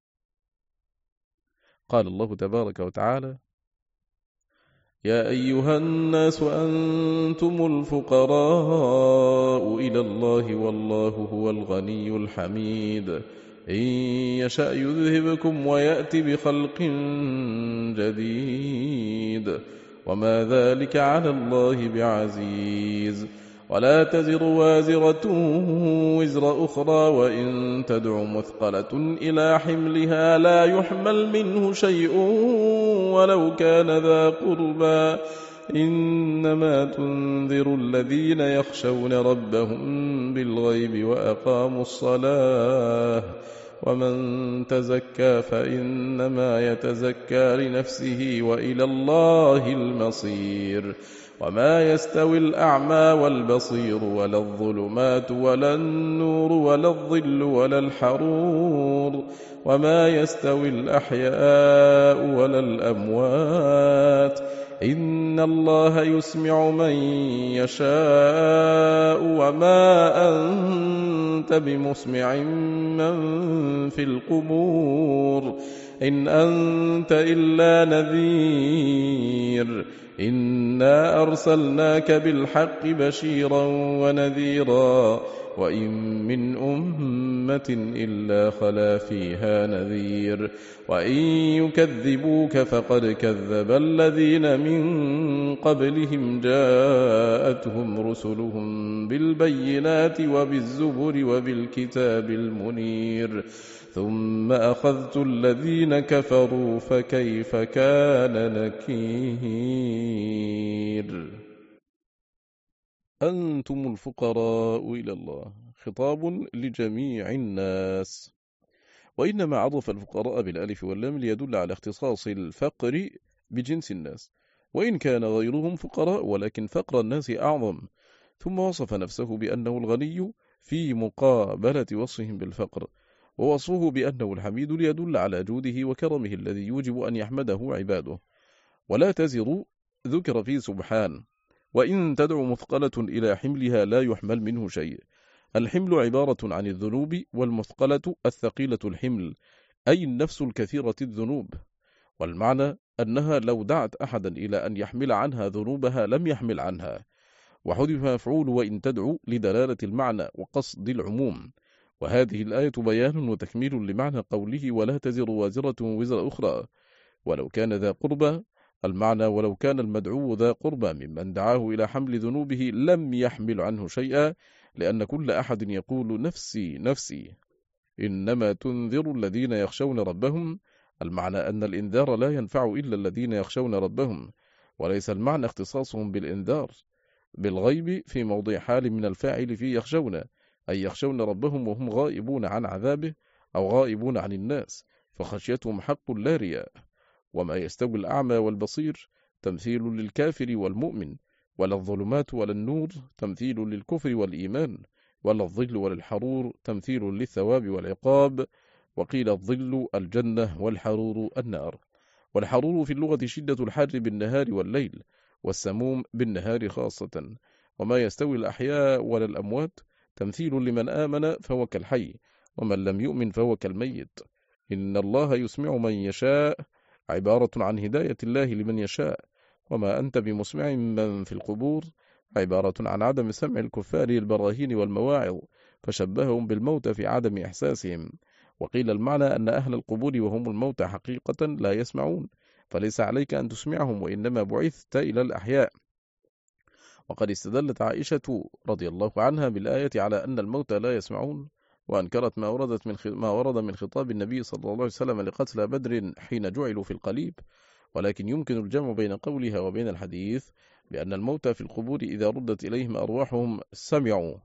Speaker 2: قال الله تبارك وتعالى يا أيها الناس أنتم الفقراء إلى الله والله هو الغني الحميد، إن يشأ يذهبكم ويأتي بخلق جديد، وما ذلك على الله بعزيز. ولا تزر وازرة وزر أخرى، وإن تدع مثقلة إلى حملها لا يحمل منه شيء ولو كان ذا قربى، إنما تنذر الذين يخشون ربهم بالغيب وأقاموا الصلاة، ومن تزكى فإنما يتزكى لنفسه وإلى الله المصير. وما يستوي الأعمى والبصير ولا الظلمات ولا النور ولا الظل ولا الحرور، وما يستوي الأحياء ولا الأموات، إن الله يسمع من يشاء وما أنت بمسمع من في القبور، إن أنت إلا نذير، إنا أرسلناك بالحق بشيرا ونذيرا، وإن من أمة إلا خلا فيها نذير، وإن يكذبوك فقد كذب الذين من قبلهم جاءتهم رسلهم بالبينات وبالزبر وبالكتاب المنير، ثم أخذت الذين كفروا فكيف كان نكير. أنتم الفقراء إلى الله خطاب لجميع الناس، وإنما عرف الفقراء بالألف واللام ليدل على اختصاص الفقر بجنس الناس، وإن كان غيرهم فقراء ولكن فقر الناس أعظم. ثم وصف نفسه بأنه الغني في مقابلة وصفهم بالفقر، ووصفه بأنه الحميد ليدل على جوده وكرمه الذي يوجب أن يحمده عباده. ولا تزر ذكر في سبحان، وإن تدع مثقلة إلى حملها لا يحمل منه شيء. الحمل عبارة عن الذنوب، والمثقلة الثقيلة الحمل، أي النفس الكثيرة الذنوب. والمعنى أنها لو دعت أحدا إلى أن يحمل عنها ذنوبها لم يحمل عنها. وحذف مفعول وإن تدعو لدلالة المعنى وقصد العموم. وهذه الآية بيان وتكميل لمعنى قوله ولا تزر وازرة وزر أخرى. ولو كان ذا قربى، المعنى ولو كان المدعو ذا قربى ممن دعاه إلى حمل ذنوبه لم يحمل عنه شيئا، لأن كل أحد يقول نفسي نفسي. إنما تنذر الذين يخشون ربهم، المعنى أن الإنذار لا ينفع إلا الذين يخشون ربهم، وليس المعنى اختصاصهم بالإنذار بالغيب في موضع حال من الفاعل في يخشون، أي يخشون ربهم وهم غائبون عن عذابه أو غائبون عن الناس، فخشيتهم حق لا رياء. وما يستوي الأعمى والبصير تمثيل للكافر والمؤمن، ولا الظلمات ولا النور تمثيل للكفر والإيمان، ولا الظل ولا الحرور تمثيل للثواب والعقاب. وقيل الظل الجنة والحرور النار. والحرور في اللغة شدة الحر بالنهار والليل، والسموم بالنهار خاصة. وما يستوي الأحياء ولا الأموات تمثيل لمن آمن فهو كالحي، ومن لم يؤمن فهو كالميت. إن الله يسمع من يشاء عبارة عن هداية الله لمن يشاء، وما أنت بمسمع من في القبور عبارة عن عدم سمع الكفار البراهين والمواعظ، فشبههم بالموت في عدم إحساسهم. وقيل المعنى أن أهل القبور وهم الموت حقيقة لا يسمعون، فليس عليك أن تسمعهم، وإنما بعثت إلى الأحياء. وقد استدلت عائشة رضي الله عنها بالآية على أن الموتى لا يسمعون، وأنكرت ما وردت من ما ورد من خطاب النبي صلى الله عليه وسلم لقتلى بدر حين جعلوا في القليب. ولكن يمكن الجمع بين قولها وبين الحديث بأن الموتى في القبور إذا ردت إليهم أرواحهم سمعوا،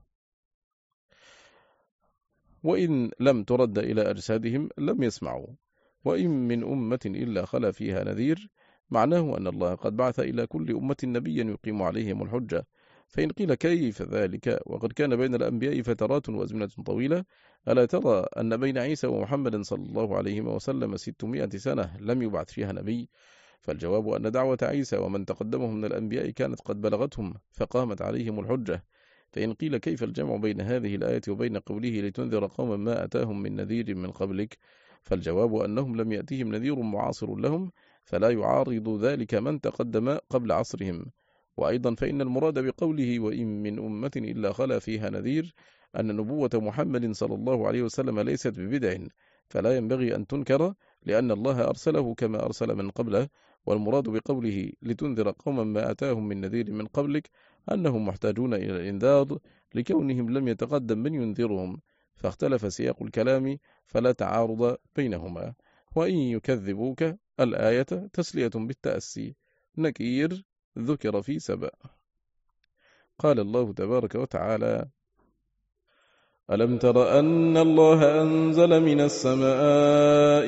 Speaker 2: وإن لم ترد إلى أجسادهم لم يسمعوا. وإن من أمة إلا خلا فيها نذير، معناه أن الله قد بعث إلى كل أمة نبيا يقيم عليهم الحجة. فإن قيل كيف ذلك وقد كان بين الأنبياء فترات وأزمنة طويلة، ألا ترى أن بين عيسى ومحمد صلى الله عليه وسلم ستمائة سنة لم يبعث فيها نبي؟ فالجواب أن دعوة عيسى ومن تقدمه من الأنبياء كانت قد بلغتهم فقامت عليهم الحجة. فإن قيل كيف الجمع بين هذه الآية وبين قوله لتنذر قوما ما أتاهم من نذير من قبلك؟ فالجواب أنهم لم يأتهم نذير معاصر لهم، فلا يعارض ذلك من تقدم قبل عصرهم. وأيضا فإن المراد بقوله وإن من أمة إلا خلا فيها نذير أن نبوة محمد صلى الله عليه وسلم ليست ببدع، فلا ينبغي أن تنكر، لأن الله أرسله كما أرسل من قبله. والمراد بقوله لتنذر قوما ما أتاهم من نذير من قبلك أنهم محتاجون إلى الإنذار لكونهم لم يتقدم من ينذرهم، فاختلف سياق الكلام فلا تعارض بينهما. وإن يكذبوك الآية تسلية بالتأسي، نكير ذكر في سبأ. قال الله تبارك وتعالى: ألم تر أن الله أنزل من السماء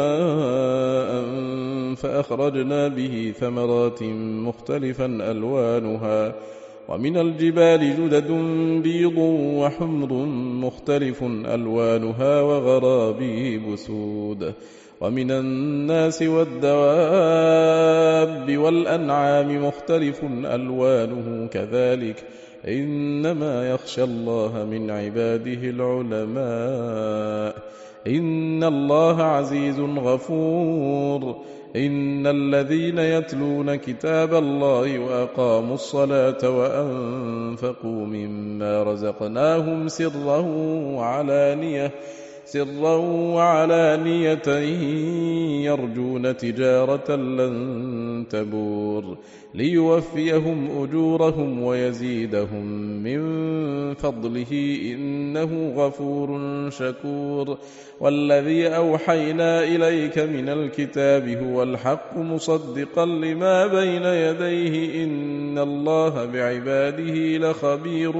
Speaker 2: ماء فأخرجنا به ثمرات مختلفا ألوانها ومن الجبال جدد بيض وحمر مختلف ألوانها وغرابيب سود ومن الناس والدواب والأنعام مختلف ألوانه كذلك إنما يخشى الله من عباده العلماء إن الله عزيز غفور إن الذين يتلون كتاب الله وأقاموا الصلاة وأنفقوا مما رزقناهم سرا وعلانية سرا وعلانية يرجون تجارة لن تبور ليوفيهم أجورهم ويزيدهم من فضله إنه غفور شكور والذي أوحينا إليك من الكتاب هو الحق مصدقا لما بين يديه إن الله بعباده لخبير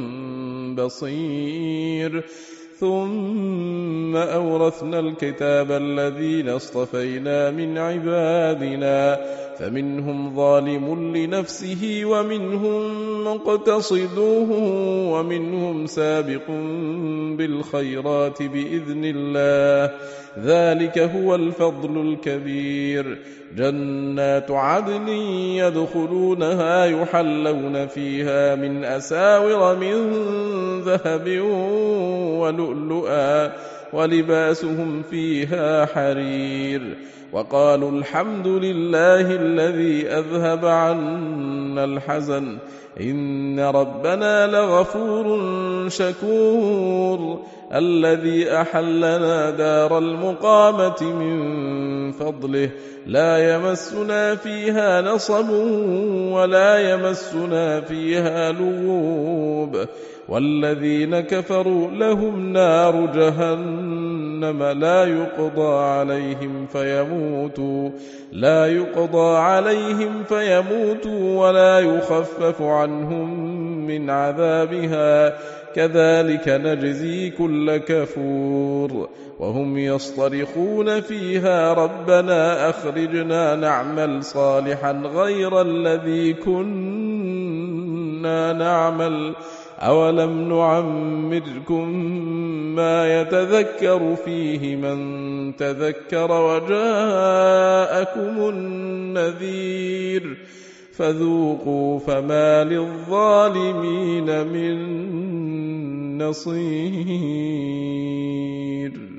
Speaker 2: بصير ثم أورثنا الكتاب الذين اصطفينا من عبادنا فمنهم ظالم لنفسه ومنهم مقتصد ومنهم سابق بالخيرات بإذن الله، ذلك هو الفضل الكبير. جنات عدن يدخلونها يحلون فيها من أساور من ذهب ولؤلؤا ولباسهم فيها حرير. وقالوا الحمد لله الذي أذهب عنا الحزن إن ربنا لغفور شكور. الذي أحلنا دار المقامة من فضله لا يمسنا فيها نصب ولا يمسنا فيها لغوب. والذين كفروا لهم نار جهنم لا يقضى عليهم فيموتوا لا يقضى عليهم فيموتوا ولا يخفف عنهم من عذابها كذلك نجزي كل كفور. وهم يصطرخون فيها ربنا أخرجنا نعمل صالحا غير الذي كنا نعمل أولم نعمركم ما يتذكر فيه من تذكر وجاءكم النذير فذوقوا فما للظالمين من نصير.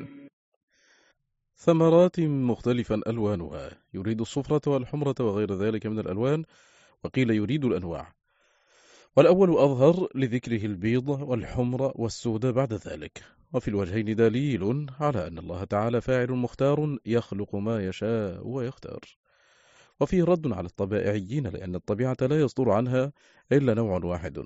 Speaker 1: ثمرات مختلفا ألوانها، يريد الصفرة والحمرة وغير ذلك من الألوان، وقيل يريد الأنواع. والأول أظهر لذكره البيض والحمر والسود بعد ذلك. وفي الوجهين دليل على أن الله تعالى فاعل مختار يخلق ما يشاء ويختار. وفيه رد على الطبائعيين لأن الطبيعة لا يصدر عنها إلا نوع واحد.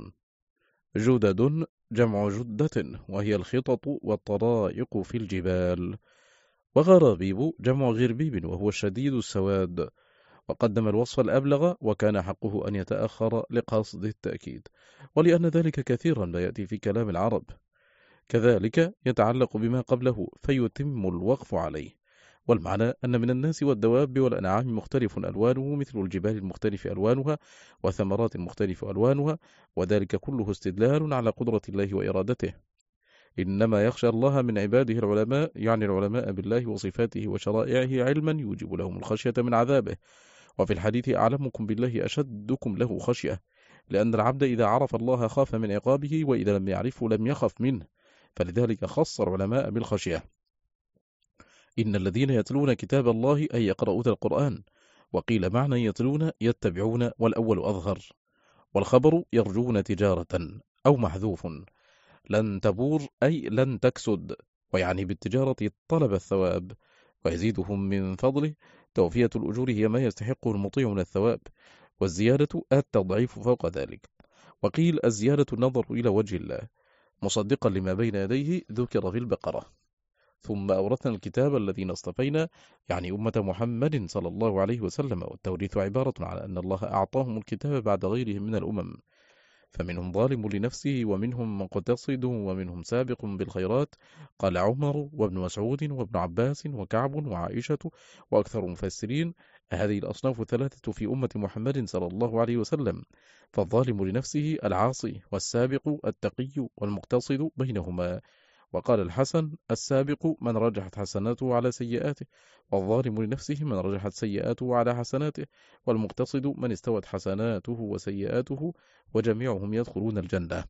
Speaker 1: جدد جمع جدة وهي الخطط والطرائق في الجبال. وغرابيب جمع غربيب وهو الشديد السواد. وقدم الوصف الأبلغ وكان حقه أن يتأخر لقصد التأكيد، ولأن ذلك كثيرا ما يأتي في كلام العرب. كذلك يتعلق بما قبله فيتم الوقف عليه. والمعنى أن من الناس والدواب والأنعام مختلف ألوانه مثل الجبال المختلف ألوانها وثمرات المختلف ألوانها، وذلك كله استدلال على قدرة الله وإرادته. إنما يخشى الله من عباده العلماء، يعني العلماء بالله وصفاته وشرائعه علما يوجب لهم الخشية من عذابه. وفي الحديث أعلمكم بالله أشدكم له خشية، لأن العبد إذا عرف الله خاف من عقابه وإذا لم يعرفه لم يخف منه، فلذلك خص العلماء بالخشية. إن الذين يتلون كتاب الله أي يقرؤون القرآن. وقيل معنى يتلون يتبعون، والأول أظهر. والخبر يرجون تجارة أو محذوف. لن تبور أي لن تكسد، ويعني بالتجارة طلب الثواب. ويزيدهم من فضله توفية الأجور هي ما يستحقه المطيع من الثواب، والزيادة التضعيف فوق ذلك. وقيل الزيادة النظر إلى وجه الله مصدقا لما بين يديه ذكر في البقرة. ثم أورثنا الكتاب الذين اصطفينا، يعني أمة محمد صلى الله عليه وسلم. والتوريث عبارة على أن الله أعطاهم الكتاب بعد غيرهم من الأمم، فمنهم ظالم لنفسه ومنهم مقتصد ومنهم سابق بالخيرات. قال عمر وابن مسعود وابن عباس وكعب وعائشة وأكثر المفسرين هذه الأصناف الثلاثة في أمة محمد صلى الله عليه وسلم. فالظالم لنفسه العاصي، والسابق التقي، والمقتصد بينهما. وقال الحسن السابق من رجحت حسناته على سيئاته، والظالم لنفسه من رجحت سيئاته على حسناته، والمقتصد من استوت حسناته وسيئاته، وجميعهم يدخلون الجنة.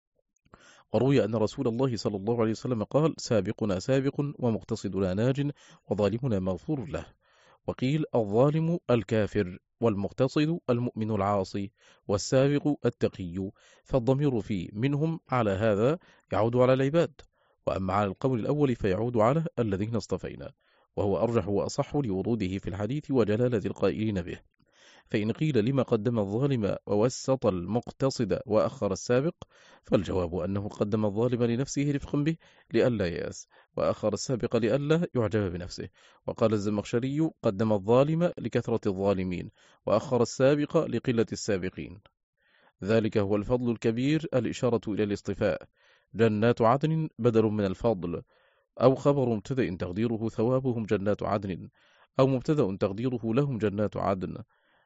Speaker 1: وروي أن رسول الله صلى الله عليه وسلم قال سابقنا سابق ومقتصدنا ناج وظالمنا مغفور له. وقيل الظالم الكافر، والمقتصد المؤمن العاصي، والسابق التقي. فالضمير في منهم على هذا يعود على العباد، وأما على القول الأول فيعود على الذين اصطفينا، وهو أرجح وأصح لوروده في الحديث وجلالة القائلين به. فإن قيل لما قدم الظالم ووسط المقتصد وأخر السابق، فالجواب أنه قدم الظالم لنفسه رفقا به لئلا يأس، وأخر السابق لئلا يعجب بنفسه. وقال الزمخشري قدم الظالم لكثرة الظالمين، وأخر السابق لقلة السابقين. ذلك هو الفضل الكبير، الإشارة إلى الاصطفاء. جنات عدن بدل من الفضل، أو خبر مبتدأ تقديره ثوابهم جنات عدن، أو مبتدأ تقديره لهم جنات عدن.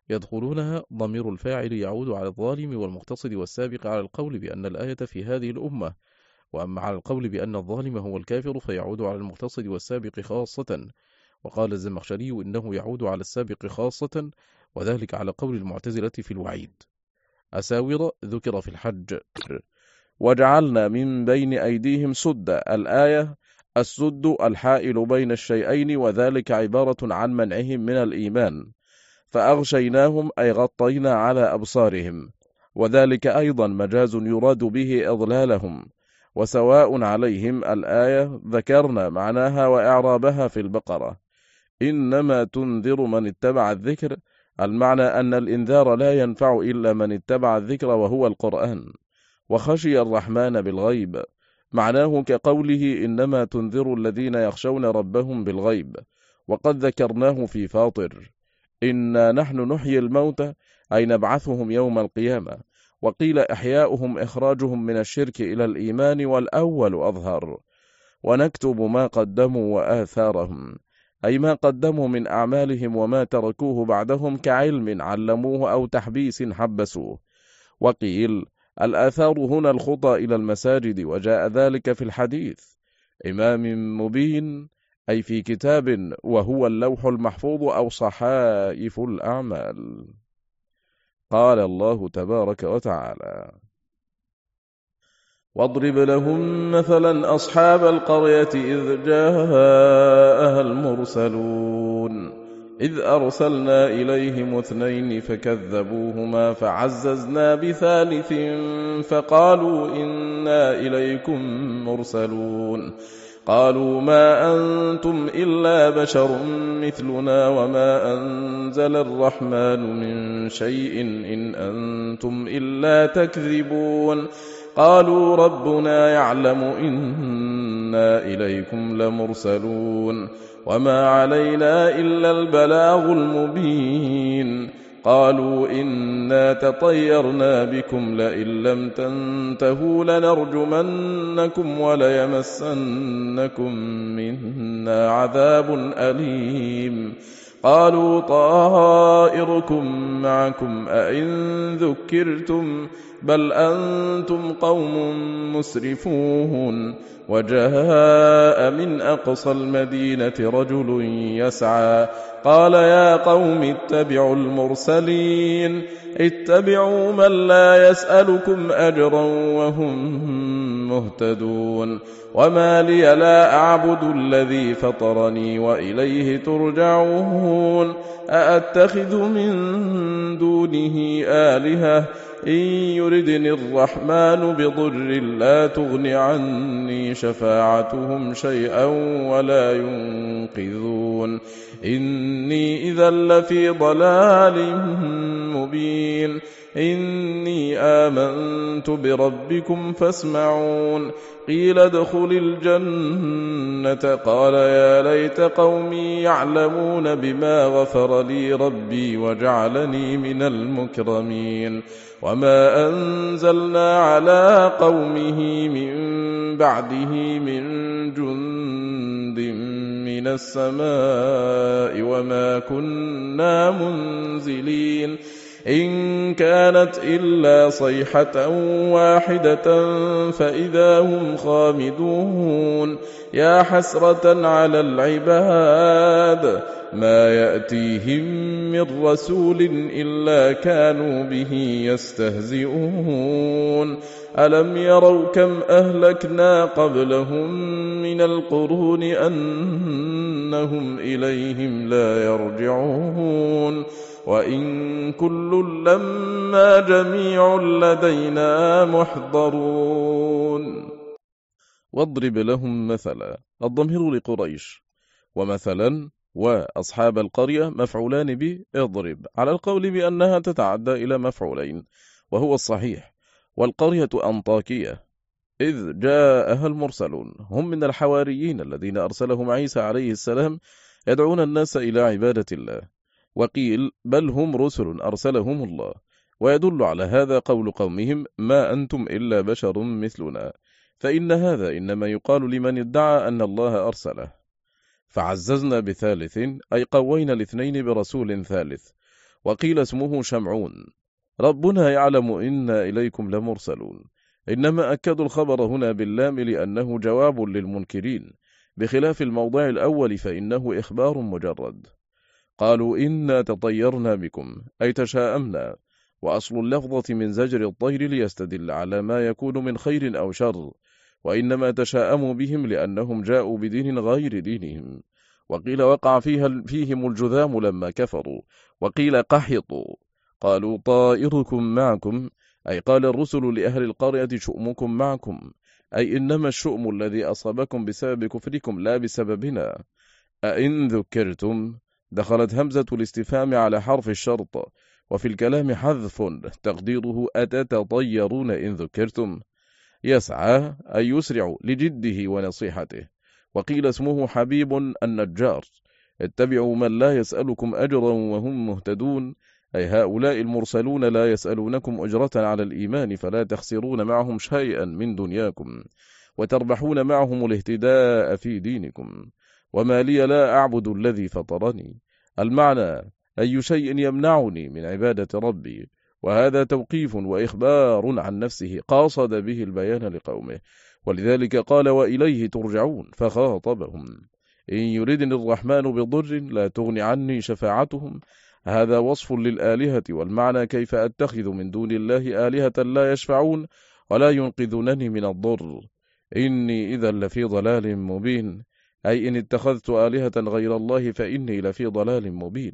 Speaker 1: يدخلونها ضمير الفاعل يعود على الظالم والمقتصد والسابق على القول بأن الآية في هذه الأمة، وأما على القول بأن الظالم هو الكافر فيعود على المقتصد والسابق خاصة. وقال الزمخشري إنه يعود على السابق خاصة، وذلك على قول المعتزلة في الوعيد. أساور ذكر في الحج. وجعلنا من بين أيديهم سدا، الآية السد الحائل بين الشيئين، وذلك عبارة عن منعهم من الإيمان. فأغشيناهم أي غطينا على أبصارهم، وذلك أيضا مجاز يراد به إضلالهم. وسواء عليهم الآية ذكرنا معناها وإعرابها في البقرة. إنما تنذر من اتبع الذكر، المعنى أن الإنذار لا ينفع إلا من اتبع الذكر وهو القرآن. وخشي الرحمن بالغيب، معناه كقوله إنما تنذر الذين يخشون ربهم بالغيب. وقد ذكرناه في فاطر إنا نحن نحيي الموتى أي نبعثهم يوم القيامة. وقيل إحياؤهم إخراجهم من الشرك إلى الإيمان، والأول أظهر. ونكتب ما قدموا وآثارهم، أي ما قدموا من أعمالهم وما تركوه بعدهم كعلم علموه أو تحبيس حبسوه. وقيل الآثار هنا الخطى إلى المساجد، وجاء ذلك في الحديث. إمام مبين أي في كتاب، وهو اللوح المحفوظ أو صحائف الأعمال. قال الله تبارك وتعالى: واضرب لهم مثلا أصحاب القرية إذ جاءها المرسلون إذ أرسلنا إليهم اثنين فكذبوهما فعززنا بثالث فقالوا إنا إليكم مرسلون قالوا ما أنتم إلا بشر مثلنا وما أنزل الرحمن من شيء إن أنتم إلا تكذبون قالوا ربنا يعلم إنا إليكم لمرسلون وما علينا إلا البلاغ المبين قالوا إنا تطيرنا بكم لئن لم تنتهوا لنرجمنكم وليمسنكم منا عذاب أليم قالوا طائركم معكم أئن ذكرتم بل أنتم قوم مسرفون وجاء من أقصى المدينة رجل يسعى قال يا قوم اتبعوا المرسلين اتبعوا من لا يسألكم أجرا وهم مهتدون وما لي لا أعبد الذي فطرني وإليه ترجعون أأتخذ من دونه آلهة إن يردني الرحمن بضر لا تغن عني شفاعتهم شيئا ولا ينقذون إني إذا لفي ضلال مبين إني آمنت بربكم فاسمعون قيل ادخل الجنة قال يا ليت قومي يعلمون بما غفر لي ربي وجعلني من المكرمين وما أنزلنا على قومه من بعده من جند من السماء وما كنا منزلين إن كانت إلا صيحة واحدة فإذا هم خامدون يا حسرة على العباد ما يأتيهم من رسول إلا كانوا به يستهزئون ألم يروا كم أهلكنا قبلهم من القرون أنهم إليهم لا يرجعون وإن كل لما جميع لدينا محضرون
Speaker 2: واضرب لهم مثلا الضمير لقريش ومثلا وأصحاب القرية مفعولان به اضرب على القول بأنها تتعدى إلى مفعولين وهو الصحيح والقرية أنطاكية إذ جاءها المرسلون هم من الحواريين الذين أرسلهم عيسى عليه السلام يدعون الناس إلى عبادة الله وقيل بل هم رسل أرسلهم الله ويدل على هذا قول قومهم ما أنتم إلا بشر مثلنا فإن هذا إنما يقال لمن ادعى أن الله أرسله فعززنا بثالث أي قوينا الاثنين برسول ثالث وقيل اسمه شمعون. ربنا يعلم إنا إليكم لمرسلون. إنما أكدوا الخبر هنا باللام لأنه جواب للمنكرين، بخلاف الموضع الأول فإنه إخبار مجرد. قالوا إنا تطيرنا بكم أي تشاءمنا، وأصل اللفظة من زجر الطير ليستدل على ما يكون من خير أو شر، وإنما تشاءموا بهم لأنهم جاءوا بدين غير دينهم. وقيل وقع فيها فيهم الجذام لما كفروا، وقيل قحطوا. قالوا طائركم معكم، أي قال الرسل لأهل القرية شؤمكم معكم، أي إنما الشؤم الذي أصابكم بسبب كفركم لا بسببنا. أئن ذكرتم دخلت همزة الاستفهام على حرف الشرط، وفي الكلام حذف تقديره أتتطيرون إن ذكرتم. يسعى أي يسرع لجده ونصيحته. وقيل اسمه حبيب النجار. اتبعوا من لا يسألكم أجرا وهم مهتدون، أي هؤلاء المرسلون لا يسألونكم أجرة على الإيمان، فلا تخسرون معهم شيئا من دنياكم، وتربحون معهم الاهتداء في دينكم. وما لي لا أعبد الذي فطرني. المعنى أي شيء يمنعني من عبادة ربي، وهذا توقيف وإخبار عن نفسه قاصد به البيان لقومه، ولذلك قال وإليه ترجعون فخاطبهم. إن يردني الرحمن بضر لا تغن عني شفاعتهم. هذا وصف للآلهة، والمعنى كيف أتخذ من دون الله آلهة لا يشفعون ولا ينقذونني من الضر. إني إذا لفي ضلال مبين، أي إن اتخذت آلهة غير الله فإني لفي ضلال مبين.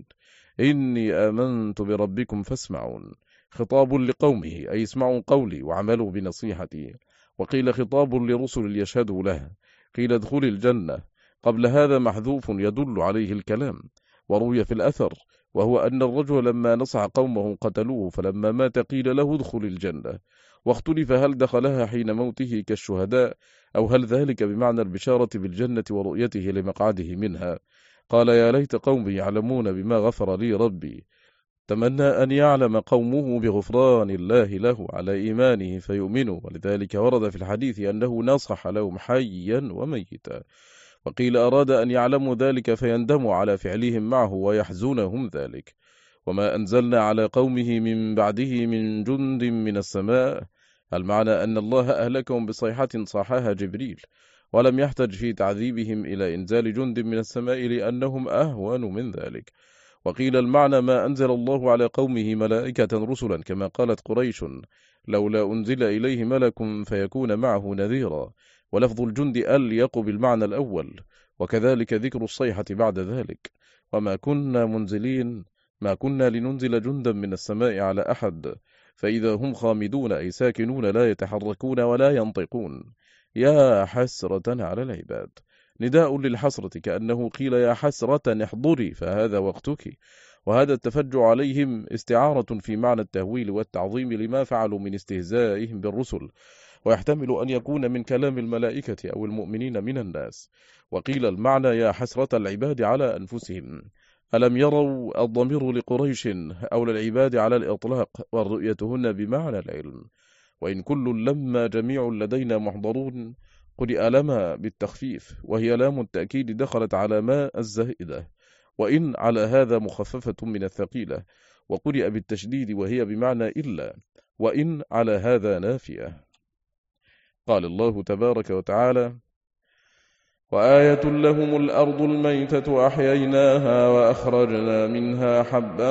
Speaker 2: إني آمنت بربكم فاسمعون. خطاب لقومه أي اسمعوا قولي وعملوا بنصيحتي. وقيل خطاب لرسل ليشهدوا له. قيل ادخل الجنة، قبل هذا محذوف يدل عليه الكلام. وروي في الأثر وهو أن الرجل لما نصح قومه قتلوه، فلما مات قيل له ادخل الجنة. واختلف هل دخلها حين موته كالشهداء، أو هل ذلك بمعنى البشارة بالجنة ورؤيته لمقعده منها. قال يا ليت قومي يعلمون بما غفر لي ربي. تمنى أن يعلم قومه بغفران الله له على إيمانه فيؤمنوا، ولذلك ورد في الحديث أنه نصح لهم حيا وميتا. وقيل أراد أن يعلموا ذلك فيندموا على فعلهم معه ويحزنهم ذلك. وما أنزلنا على قومه من بعده من جند من السماء، المعنى أن الله أهلكهم بصيحة صاحها جبريل، ولم يحتج في تعذيبهم إلى إنزال جند من السماء لأنهم أهون من ذلك. وقيل المعنى ما أنزل الله على قومه ملائكة رسلا، كما قالت قريش لولا أنزل إليه ملك فيكون معه نذيرا. ولفظ الجند أليق بالمعنى الأول، وكذلك ذكر الصيحة بعد ذلك. وما كنا منزلين، ما كنا لننزل جندا من السماء على أحد فإذا هم خامدون، أي ساكنون لا يتحركون ولا ينطقون. يا حسرة على العباد، نداء للحسرة، كأنه قيل يا حسرة احضري فهذا وقتك. وهذا التفجع عليهم استعارة في معنى التهويل والتعظيم لما فعلوا من استهزائهم بالرسل، ويحتمل أن يكون من كلام الملائكة أو المؤمنين من الناس. وقيل المعنى يا حسرة العباد على أنفسهم. ألم يروا الضمير لقريش أو للعباد على الإطلاق، والرؤية هنا بمعنى العلم. وإن كل لما جميع لدينا محضرون قرئ لما بالتخفيف، وهي لام التأكيد دخلت على ما الزائدة، وإن على هذا مخففة من الثقيلة. وقرئ بالتشديد وهي بمعنى إلا، وإن على هذا نافية. قال الله تبارك وتعالى وآية لهم الأرض الميتة أحييناها وأخرجنا منها حبا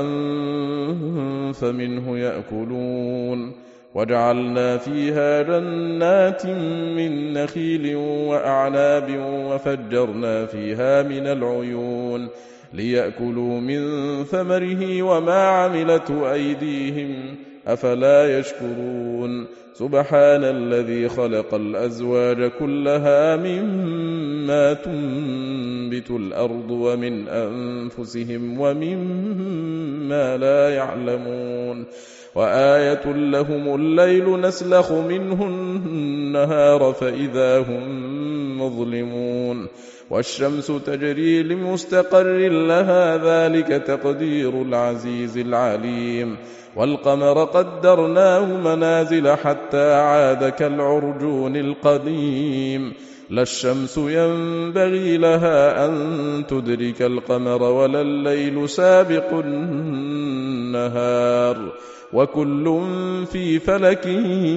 Speaker 2: فمنه يأكلون وجعلنا فيها جنات من نخيل وأعناب وفجرنا فيها من العيون ليأكلوا من ثمره وما عملته أيديهم أفلا يشكرون. سبحان الذي خلق الأزواج كلها مما تنبت الأرض ومن أنفسهم ومما لا يعلمون. وآية لهم الليل نسلخ منه النهار فإذا هم مظلمون والشمس تجري لمستقر لها ذلك تقدير العزيز العليم. والقمر قدرناه منازل حتى عاد كالعرجون القديم. لا الشمس ينبغي لها أن تدرك القمر ولا الليل سابق
Speaker 1: والنهار وكل في فلك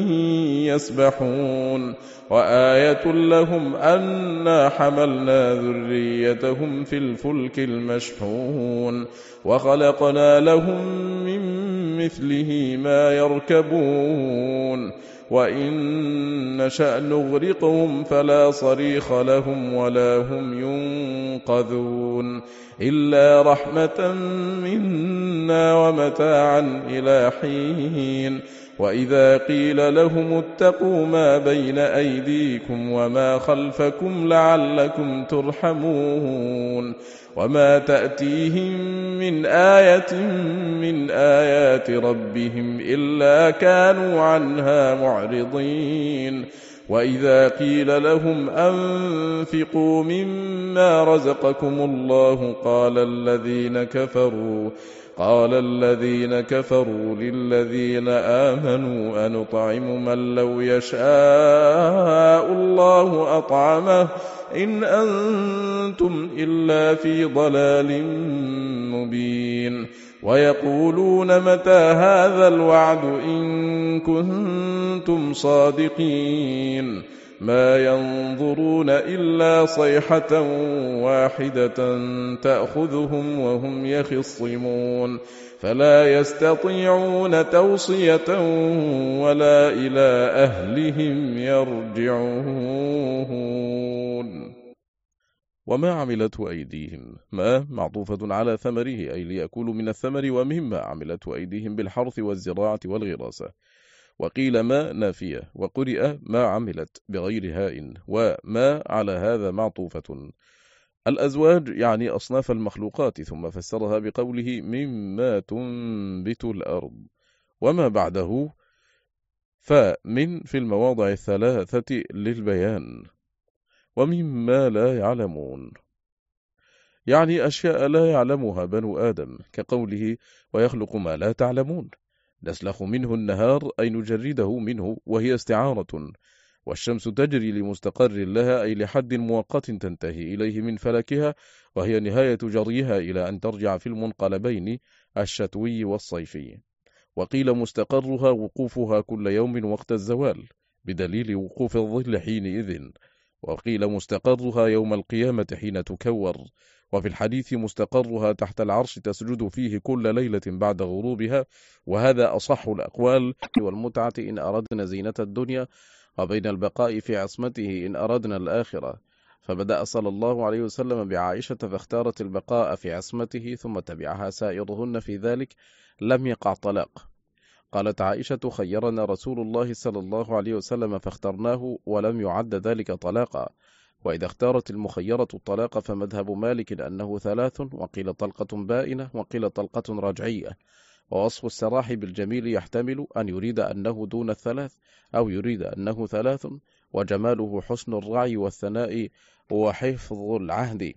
Speaker 1: يسبحون وآية لهم أنا حملنا ذريتهم في الفلك المشحون وخلقنا لهم من مثله ما يركبون وإن نشأ نغرقهم فلا صريخ لهم ولا هم ينقذون إلا رحمة منا ومتاعا إلى حين وإذا قيل لهم اتقوا ما بين أيديكم وما خلفكم لعلكم ترحمون وما تأتيهم من آية من آيات ربهم إلا كانوا عنها معرضين وإذا قيل لهم أنفقوا مما رزقكم الله قال الذين كفروا قال الذين كفروا للذين آمنوا أنطعم من لو يشاء الله أطعمه إن أنتم إلا في ضلال مبين ويقولون متى هذا الوعد إن كنتم صادقين ما ينظرون إلا صيحة واحدة تأخذهم وهم يخصمون فلا يستطيعون توصية ولا إلى أهلهم يرجعون. وما عملته أيديهم ما معطوفة على ثمره أي ليأكلوا من الثمر ومما عملته أيديهم بالحرث والزراعة والغراسة وقيل ما نافية وقرئ ما عملت بغير هاء وما على هذا معطوفة. الأزواج يعني أصناف المخلوقات ثم فسرها بقوله مما تنبت الأرض وما بعده فمن في المواضع الثلاثة للبيان ومما لا يعلمون يعني أشياء لا يعلمها بنو آدم كقوله ويخلق ما لا تعلمون نسلخ منه النهار أي نجرده منه وهي استعارة والشمس تجري لمستقر لها أي لحد مؤقت تنتهي إليه من فلكها وهي نهاية جريها إلى أن ترجع في المنقلبين الشتوي والصيفي وقيل مستقرها وقوفها كل يوم وقت الزوال بدليل وقوف الظل حينئذ وقيل مستقرها يوم القيامة حين تكور وفي الحديث مستقرها تحت العرش تسجد فيه كل ليلة بعد غروبها وهذا أصح الأقوال والمتعة إن أردنا زينة الدنيا وبين البقاء في عصمته إن أردنا الآخرة فبدأ صلى الله عليه وسلم بعائشة فاختارت البقاء في عصمته ثم تبعها سائرهن في ذلك لم يقع طلاق. قالت عائشة خيرنا رسول الله صلى الله عليه وسلم فاخترناه ولم يعد ذلك طلاقا وإذا اختارت المخيرة الطلاق فمذهب مالك أنه ثلاث وقيل طلقة بائنة وقيل طلقة رجعية ووصف السراح بالجميل يحتمل أن يريد أنه دون الثلاث أو يريد أنه ثلاث وجماله حسن الرعي والثناء وحفظ العهد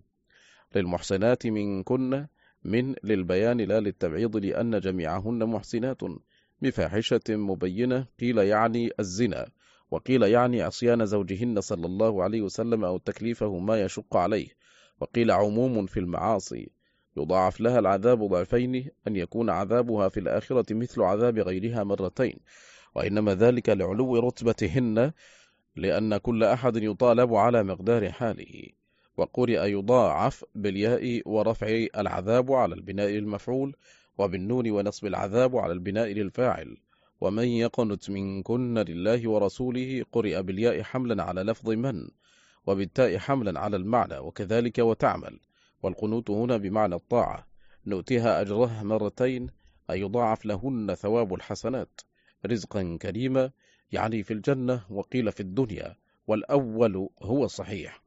Speaker 1: للمحسنات منكن من للبيان لا للتبعيض لأن جميعهن محسنات بفاحشة مبينة قيل يعني الزنا وقيل يعني عصيان زوجهن صلى الله عليه وسلم أو تكليفه ما يشق عليه وقيل عموم في المعاصي يضاعف لها العذاب ضعفين أن يكون عذابها في الآخرة مثل عذاب غيرها مرتين وإنما ذلك لعلو رتبتهن لأن كل أحد يطالب على مقدار حاله وقرئ يضاعف بالياء ورفع العذاب على البناء المفعول وبالنون ونصب العذاب على البناء للفاعل ومن يقنت منكن لله ورسوله قرئ بالياء حملا على لفظ من وبالتاء حملا على المعنى وكذلك وتعمل والقنوت هنا بمعنى الطاعة نؤتيها أجرها مرتين أي يضاعف لهن ثواب الحسنات رزقا كريما يعني في الجنة وقيل في الدنيا والأول هو صحيح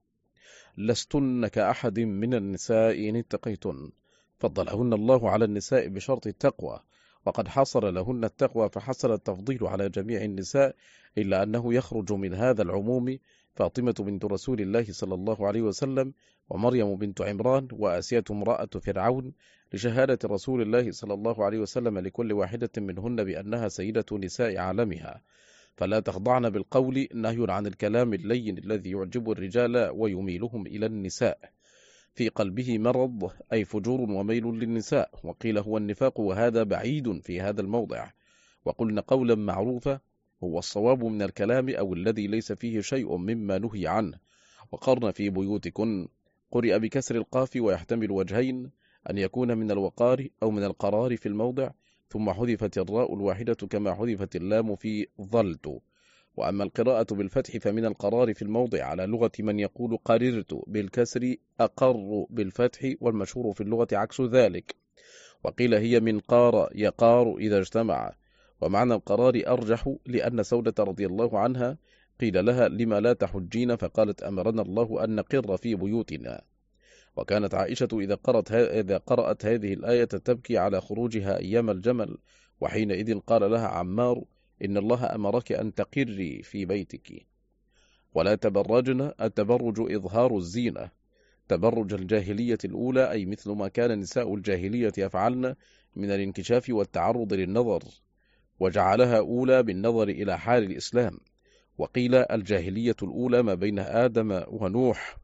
Speaker 1: لستن كأحد من النساء إن اتقيتن فضلهن الله على النساء بشرط التقوى وقد حصر لهن التقوى فحصل التفضيل على جميع النساء إلا أنه يخرج من هذا العموم فاطمة بنت رسول الله صلى الله عليه وسلم ومريم بنت عمران وآسية امرأة فرعون لشهادة رسول الله صلى الله عليه وسلم لكل واحدة منهن بأنها سيدة نساء عالمها فلا تخضعن بالقول نهي عن الكلام اللين الذي يعجب الرجال ويميلهم إلى النساء
Speaker 2: في قلبه مرض أي فجور وميل للنساء، وقيل هو النفاق، وهذا بعيد في هذا الموضع. وقلنا قولا معروفا هو الصواب من الكلام أو الذي ليس فيه شيء مما نهي عنه. وقرن في بيوتكن قرئ بكسر القاف ويحتمل وجهين، أن يكون من الوقار أو من القرار في الموضع، ثم حذفت الراء الواحدة كما حذفت اللام في ظلت. وأما القراءة بالفتح فمن القرار في الموضع على لغة من يقول قررت بالكسر أقر بالفتح، والمشهور في اللغة عكس ذلك. وقيل هي من قار يقار إذا اجتمع. ومعنى القرار أرجح، لأن سودة رضي الله عنها قيل لها لما لا تحجين، فقالت أمرنا الله أن نقر في بيوتنا. وكانت عائشة إذا قرأت, إذا قرأت هذه الآية تبكي على خروجها أيام الجمل، وحينئذ قال لها عمار إن الله أمرك أن تقري في بيتك. ولا تبرجن، التبرج إظهار الزينة، تبرج الجاهلية الأولى، أي مثل ما كان نساء الجاهلية يفعلن من الانكشاف والتعرض للنظر، وجعلها أولى بالنظر إلى حال الإسلام. وقيل الجاهلية الأولى ما بين آدم ونوح،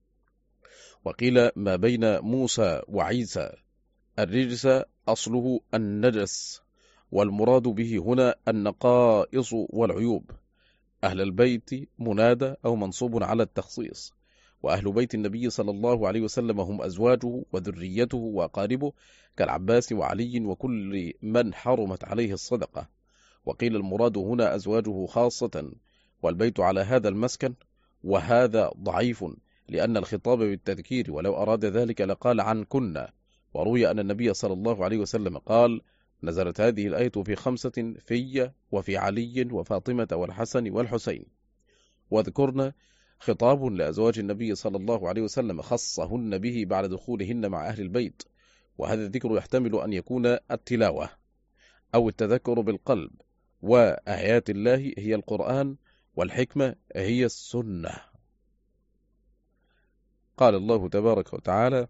Speaker 2: وقيل ما بين موسى وعيسى. الرجس أصله النجس، والمراد به هنا النقائص والعيوب. أهل البيت منادى أو منصوب على التخصيص، وأهل بيت النبي صلى الله عليه وسلم هم أزواجه وذريته وأقاربه كالعباس وعلي وكل من حرمت عليه الصدقة. وقيل المراد هنا أزواجه خاصة، والبيت على هذا المسكن، وهذا ضعيف لأن الخطاب بالتذكير، ولو أراد ذلك لقال عن كنا. وروي أن النبي صلى الله عليه وسلم قال نزلت هذه الآية في خمسة في وفي علي وفاطمة والحسن والحسين. واذكرنا خطاب لأزواج النبي صلى الله عليه وسلم خصهن به بعد دخولهن مع أهل البيت، وهذا الذكر يحتمل أن يكون التلاوة أو التذكر بالقلب، وآيات الله هي القرآن، والحكمة هي السنة. قال الله تبارك وتعالى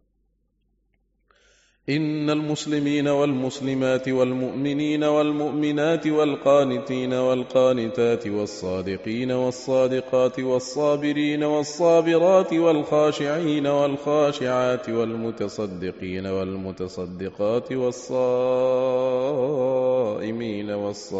Speaker 2: إن المسلمين والمسلمات والمؤمنين والمؤمنات والقانتين والقانتات والصادقين والصادقات والصابرين والصابرات والخاشعين والخاشعات والمتصدقين والمتصدقات والصائمين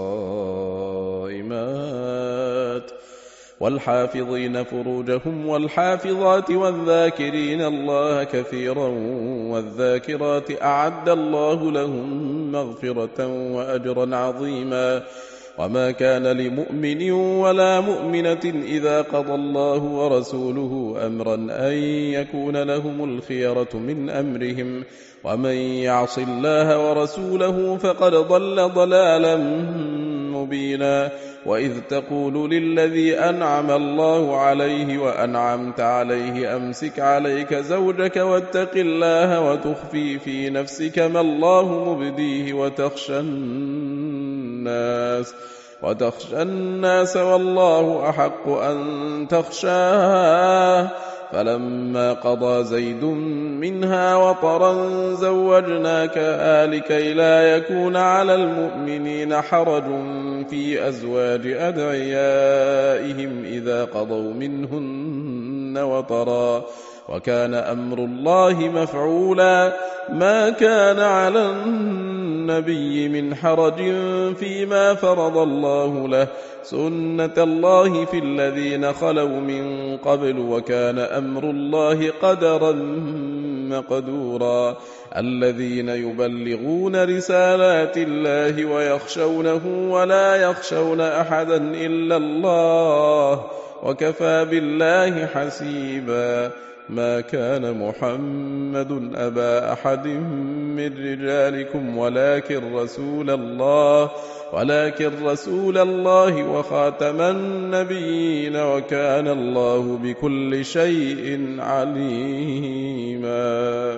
Speaker 2: والصائمات والحافظين فروجهم والحافظات والذاكرين الله كثيرا والذاكرات أعد الله لهم مغفرة وأجرا عظيما. وما كان لمؤمن ولا مؤمنة إذا قضى الله ورسوله أمرا أن يكون لهم الخيرة من أمرهم، ومن يعص الله ورسوله فقد ضل ضلالا مبينا. وإذ تقول للذي أنعم الله عليه وأنعمت عليه أمسك عليك زوجك واتق الله وتخفي في نفسك ما الله مبديه وتخشى الناس وتخشى الناس والله أحق أن تخشاه. فلما قضى زيد منها وطرا زوجناكها لكي لا يكون على المؤمنين حرج في أزواج أدعيائهم إذا قضوا منهن وطرا، وكان أمر الله مفعولا. ما كان على النبي من حرج فيما فرض الله له، سنة الله في الذين خلوا من قبل، وكان أمر الله قدرا مقدورا. الذين يبلغون رسالات الله ويخشونه ولا يخشون أحدا إلا الله، وكفى بالله حسيبا. ما كان محمد أبا أحد من رجالكم ولكن رسول الله ولكن رسول الله وخاتم النبيين، وكان الله بكل شيء عليما.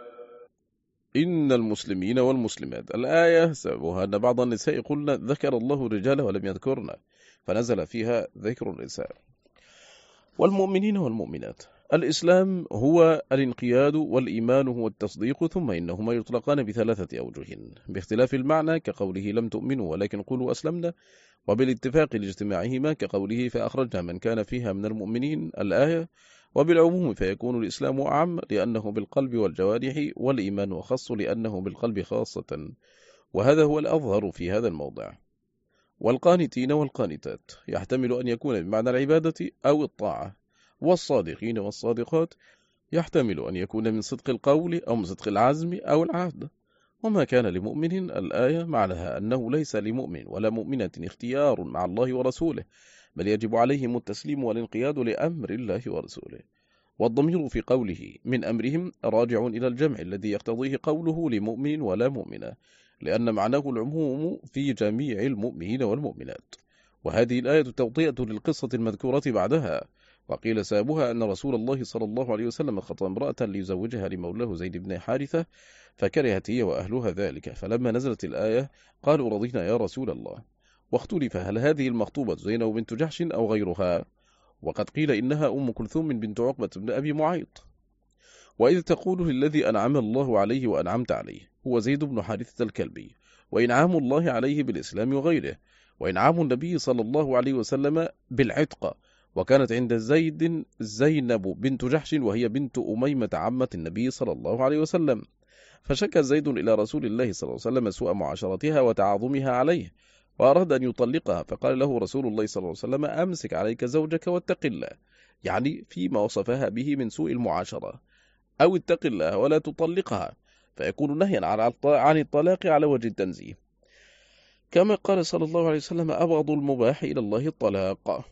Speaker 1: إن المسلمين والمسلمات. الآية سببها أن بعض النساء قلنا ذكر الله الرجال ولم يذكرنا، فنزل فيها ذكر النساء. والمؤمنين والمؤمنات. الإسلام هو الانقياد، والإيمان هو التصديق، ثم إنهما يطلقان بثلاثة أوجه باختلاف المعنى كقوله لم تؤمنوا ولكن قولوا أسلمنا، وبالاتفاق لاجتماعهما كقوله فأخرجنا من كان فيها من المؤمنين الآية،
Speaker 2: وبالعموم فيكون الإسلام أعم لأنه بالقلب والجوارح، والإيمان أخص لأنه بالقلب خاصة، وهذا هو الأظهر في هذا الموضع. والقانتين والقانتات يحتمل أن يكون بمعنى العبادة أو الطاعة، والصادقين والصادقات يحتمل أن يكون من صدق القول أو من صدق العزم أو العهد. وما كان لمؤمن الآية معناها أنه ليس لمؤمن ولا مؤمنة اختيار مع الله ورسوله، بل يجب عليهم التسليم والانقياد لأمر الله ورسوله. والضمير في قوله من أمرهم راجع إلى الجمع الذي يقتضيه قوله لمؤمن ولا مؤمنة، لأن معناه العموم في جميع المؤمنين والمؤمنات. وهذه الآية توطئة للقصة المذكورة بعدها. وقيل سابها أن رسول الله صلى الله عليه وسلم خطب امرأة ليزوجها لمولاه زيد بن حارثة، فكرهت هي وأهلها ذلك، فلما نزلت الآية قالوا رضينا يا رسول الله. واختلف هل هذه المخطوبة زينب بنت جحش أو غيرها، وقد قيل إنها أم كلثوم بنت عقبة بن أبي معيط. وإذ تقول للذي أنعم الله عليه وأنعمت عليه هو زيد بن حارثة الكلبي، وإنعام الله عليه بالإسلام وغيره، وإنعام النبي صلى الله عليه وسلم بالعتق. وكانت عند زيد زينب بنت جحش وهي بنت أميمة عمة النبي صلى الله عليه وسلم، فشكى زيد إلى رسول الله صلى الله عليه وسلم سوء معاشرتها وتعاظمها عليه، وأراد أن يطلقها، فقال له رسول الله صلى الله عليه وسلم أمسك عليك زوجك واتق الله، يعني فيما وصفها به من سوء المعاشرة، أو اتق الله ولا تطلقها، فيكون نهيا عن الطلاق على وجه التنزيه. كما قال صلى الله عليه وسلم أبغض المباح إلى الله الطلاق،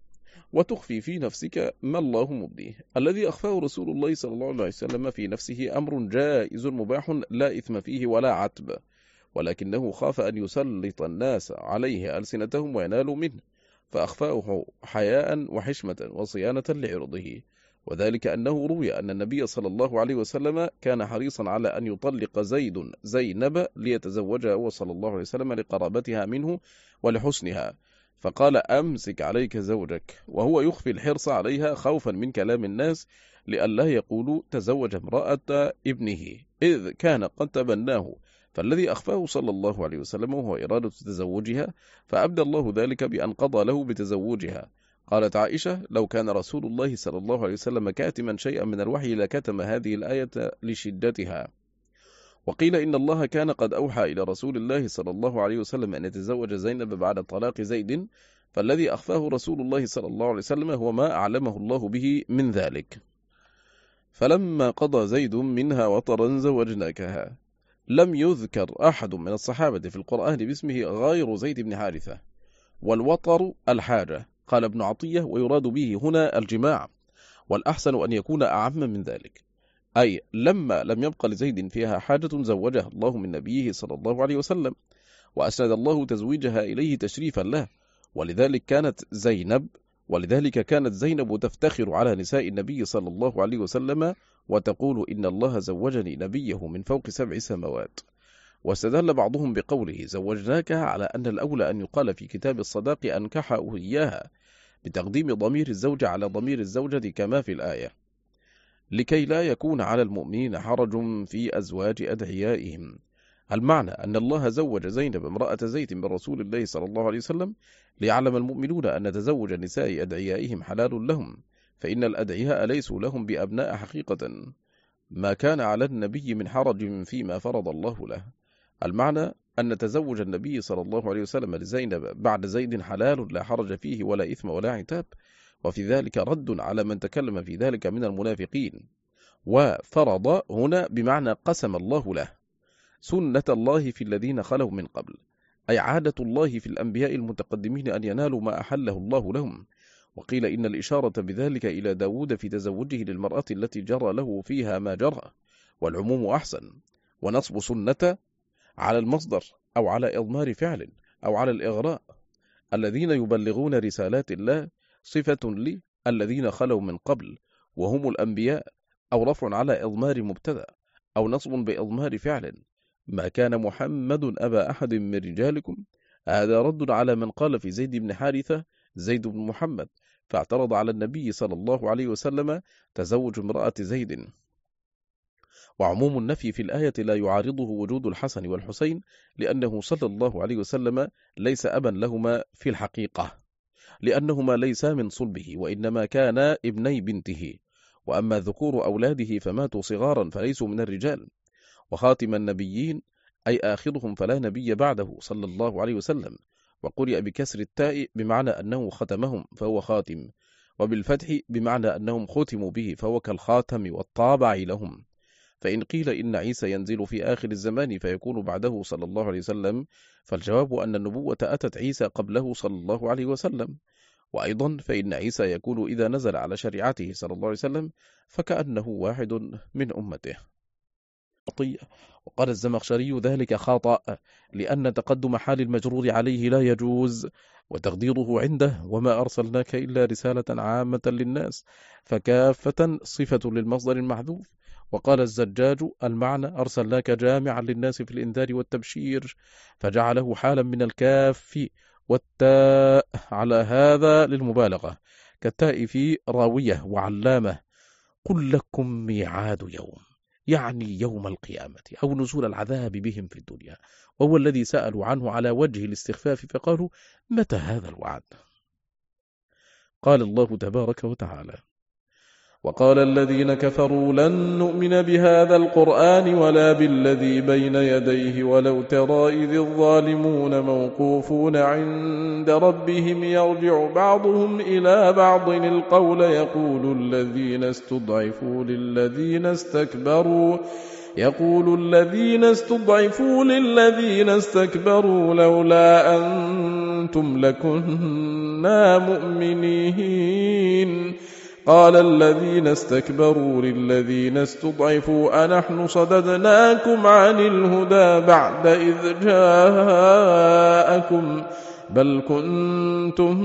Speaker 2: وتخفي في نفسك ما الله مبديه. الذي أخفاه رسول الله صلى الله عليه وسلم في نفسه أمر جائز مباح لا إثم فيه ولا عتب، ولكنه خاف أن يسلط الناس عليه ألسنتهم وينالوا منه، فأخفاه حياء وحشمة وصيانة لعرضه. وذلك أنه روي أن النبي صلى الله عليه وسلم كان حريصا على أن يطلق زيد زينب ليتزوجها هو صلى الله عليه وسلم لقرابتها منه ولحسنها، فقال أمسك عليك زوجك، وهو يخفي الحرص عليها خوفا من كلام الناس لئلا يقولوا تزوج امرأة ابنه، إذ كان قد تبناه. فالذي أخفاه صلى الله عليه وسلم هو إرادة تزوجها، فأبدى الله ذلك بأن قضى له بتزوجها. قالت عائشة لو كان رسول الله صلى الله عليه وسلم كاتما شيئا من الوحي لكتم هذه الآية لشدتها. وقيل إن الله كان قد أوحى إلى رسول الله صلى الله عليه وسلم أن يتزوج زينب بعد طلاق زيد، فالذي أخفاه رسول الله صلى الله عليه وسلم هو ما أعلمه الله به من ذلك. فلما قضى زيد منها وطرا زوجناكها. لم يذكر أحد من الصحابة في القرآن باسمه غير زيد بن حارثة. والوطر الحاجة، قال ابن عطية، ويراد به هنا الجماع، والأحسن أن يكون أعم من ذلك، أي لما لم يبق لزيد فيها حاجة زوجها الله من نبيه صلى الله عليه وسلم، وأسند الله تزويجها إليه تشريفا له. ولذلك كانت زينب ولذلك كانت زينب تفتخر على نساء النبي صلى الله عليه وسلم وتقول إن الله زوجني نبيه من فوق سبع سماوات. واستدل بعضهم بقوله زوجناكها على أن الأولى أن يقال في كتاب الصداق أنكحه إياها، بتقديم ضمير الزوج على ضمير الزوجة كما في الآية، لكي لا يكون على المؤمنين حرج في أزواج أدعيائهم. المعنى أن الله زوج زينب امرأة زيد من رسول الله صلى الله عليه وسلم ليعلم المؤمنون أن تزوج نساء أدعيائهم حلال لهم، فإن الأدعياء ليسوا لهم بأبناء حقيقة، ما كان على النبي من حرج فيما فرض الله له. المعنى أن تزوج النبي صلى الله عليه وسلم لزينب بعد زيد حلال لا حرج فيه ولا إثم ولا عتاب، وفي ذلك رد على من تكلم في ذلك من المنافقين. وفرض هنا بمعنى قسم الله له سنة الله في الذين خلوا من قبل، أي عادة الله في الأنبياء المتقدمين أن ينالوا ما أحله الله لهم. وقيل إن الإشارة بذلك إلى داود في تزوجه للمرأة التي جرى له فيها ما جرى، والعموم أحسن. ونصب سنة على المصدر أو على إضمار فعل أو على الإغراء، الذين يبلغون رسالات الله صفة لي الذين خلوا من قبل وهم الأنبياء، أو رفع على إضمار مبتدأ أو نصب بإضمار فعل، ما كان محمد أبا أحد من رجالكم. هذا رد على من قال في زيد بن حارثة زيد بن محمد، فاعترض على النبي صلى الله عليه وسلم تزوج امرأة زيد. وعموم النفي في الآية لا يعارضه وجود الحسن والحسين، لأنه صلى الله عليه وسلم ليس أبا لهما في الحقيقة، لأنهما ليسا من صلبه وإنما كانا ابني بنته، وأما ذكور أولاده فماتوا صغارا فليسوا من الرجال. وخاتم النبيين أي آخرهم فلا نبي بعده صلى الله عليه وسلم، وقرئ بكسر التاء بمعنى أنه ختمهم فهو خاتم، وبالفتح بمعنى أنهم ختموا به فهو كالخاتم والطابع لهم. فإن قيل إن عيسى ينزل في آخر الزمان فيكون بعده صلى الله عليه وسلم، فالجواب أن النبوة أتت عيسى قبله صلى الله عليه وسلم. وأيضا فإن عيسى يكون إذا نزل على شريعته صلى الله عليه وسلم فكأنه واحد من أمته. وقال الزمخشري ذلك خطأ، لأن تقدم حال المجرور عليه لا يجوز، وتقديره عنده وما أرسلناك إلا رسالة عامة للناس، فكافة صفة للمصدر المحذوف. وقال الزجاج المعنى أرسلناك جامعا للناس في الإنذار والتبشير، فجعله حالا من الكاف والتاء على هذا للمبالغة، كالتاء في راوية وعلامة. قل لكم ميعاد يوم، يعني يوم القيامة أو نزول العذاب بهم في الدنيا، وهو الذي سألوا عنه على وجه الاستخفاف فقالوا متى هذا الوعد؟ قال الله تبارك وتعالى: وقال الذين كفروا لن نؤمن بهذا القرآن ولا بالذي بين يديه ولو ترى إذ الظالمون موقوفون عند ربهم يرجع بعضهم إلى بعض القول يقول الذين استضعفوا للذين استكبروا يقول الذين استضعفوا للذين استكبروا لولا أنتم لكنا مؤمنين. قال الذين استكبروا للذين استضعفوا أنحن صددناكم عن الهدى بعد إذ جاءكم بل كنتم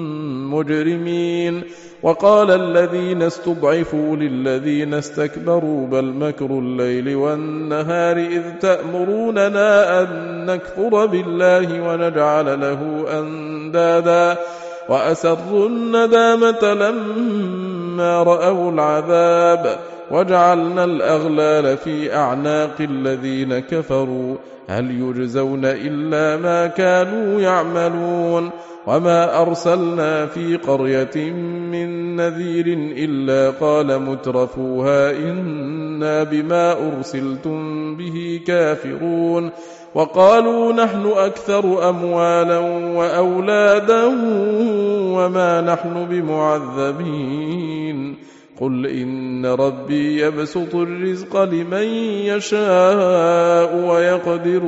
Speaker 2: مجرمين. وقال الذين استضعفوا للذين استكبروا بل مكر الليل والنهار إذ تأمروننا أن نكفر بالله ونجعل له أندادا وأسروا الندامة لما رأوا العذاب وجعلنا الأغلال في أعناق الذين كفروا هل يجزون إلا ما كانوا يعملون. وما أرسلنا في قرية من نذير إلا قال مترفوها إنا بما أرسلتم به كافرون. وقالوا نحن أكثر أموالا وأولادا وما نحن بمعذبين. قل إن ربي يبسط الرزق لمن يشاء ويقدر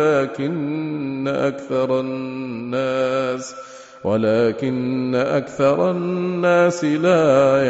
Speaker 2: ولكن أكثر الناس ولكن أكثر الناس لا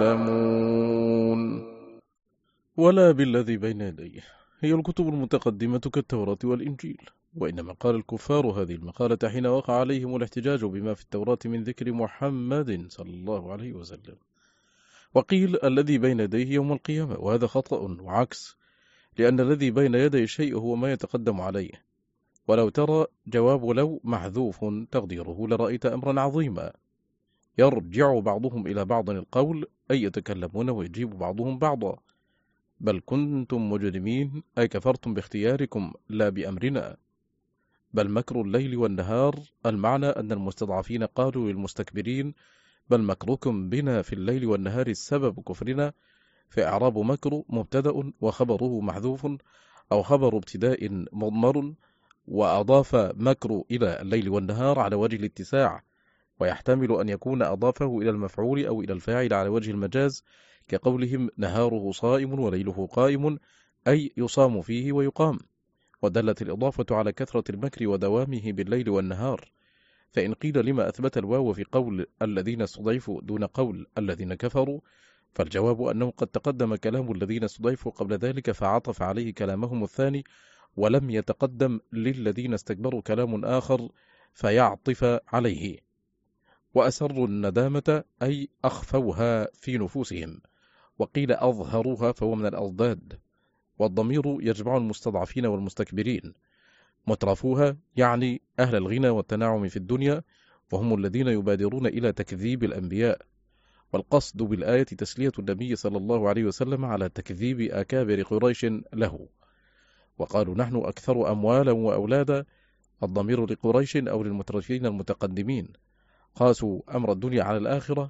Speaker 2: يعلمون.
Speaker 1: ولا بالذي بين يديه هي الكتب المتقدمة كالتوراة والإنجيل، وإنما قال الكفار هذه المقالة حين وقع عليهم الاحتجاج بما في التوراة من ذكر محمد صلى الله عليه وسلم. وقيل الذي بين يديه يوم القيامة، وهذا خطأ وعكس، لأن الذي بين يدي الشيء هو ما يتقدم عليه. ولو ترى جواب لو محذوف تقديره لرأيت أمرا عظيما. يرجع بعضهم إلى بعض القول أي يتكلمون ويجيب بعضهم بعضا. بل كنتم مجرمين أي كفرتم باختياركم لا بأمرنا. بل مكر الليل والنهار المعنى أن المستضعفين قالوا للمستكبرين بل مكركم بنا في الليل والنهار السبب كفرنا، فإعراب مكر مبتدأ وخبره محذوف أو خبر ابتداء مضمر، وأضاف مكر إلى الليل والنهار على وجه الاتساع، ويحتمل أن يكون أضافه إلى المفعول أو إلى الفاعل على وجه المجاز، كقولهم نهاره صائم وليله قائم، أي يصام فيه ويقام. ودلت الإضافة على كثرة المكر ودوامه بالليل والنهار. فإن قيل لما أثبت الواو في قول الذين استضعفوا دون قول الذين كفروا، فالجواب أنه قد تقدم كلام الذين استضعفوا قبل ذلك فعطف عليه كلامهم الثاني، ولم يتقدم للذين استكبروا كلام آخر فيعطف عليه. وأسروا الندامة أي أخفوها في نفوسهم، وقيل أظهروها فهو من الأضداد، والضمير يجمع المستضعفين والمستكبرين. مترفوها يعني أهل الغنى والتناعم في الدنيا، وهم الذين يبادرون إلى تكذيب الأنبياء. والقصد بالآية تسلية النبي صلى الله عليه وسلم على تكذيب أكابر قريش له. وقالوا نحن أكثر أموالا وأولادا، الضمير لقريش أو للمترفين المتقدمين، قاسوا أمر الدنيا على الآخرة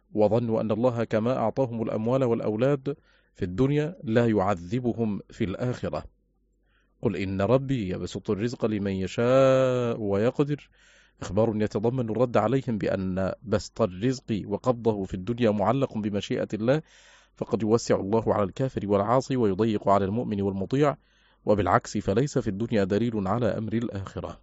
Speaker 1: وظنوا أن الله كما أعطاهم الأموال والأولاد في الدنيا لا يعذبهم في الآخرة. قل إن ربي يبسط الرزق لمن يشاء ويقدر، إخبار يتضمن الرد عليهم بأن بسط الرزق وقبضه في الدنيا معلق بمشيئة الله، فقد يوسع الله على الكافر والعاصي ويضيق على المؤمن والمطيع، وبالعكس فليس في الدنيا دليل على أمر الآخرة.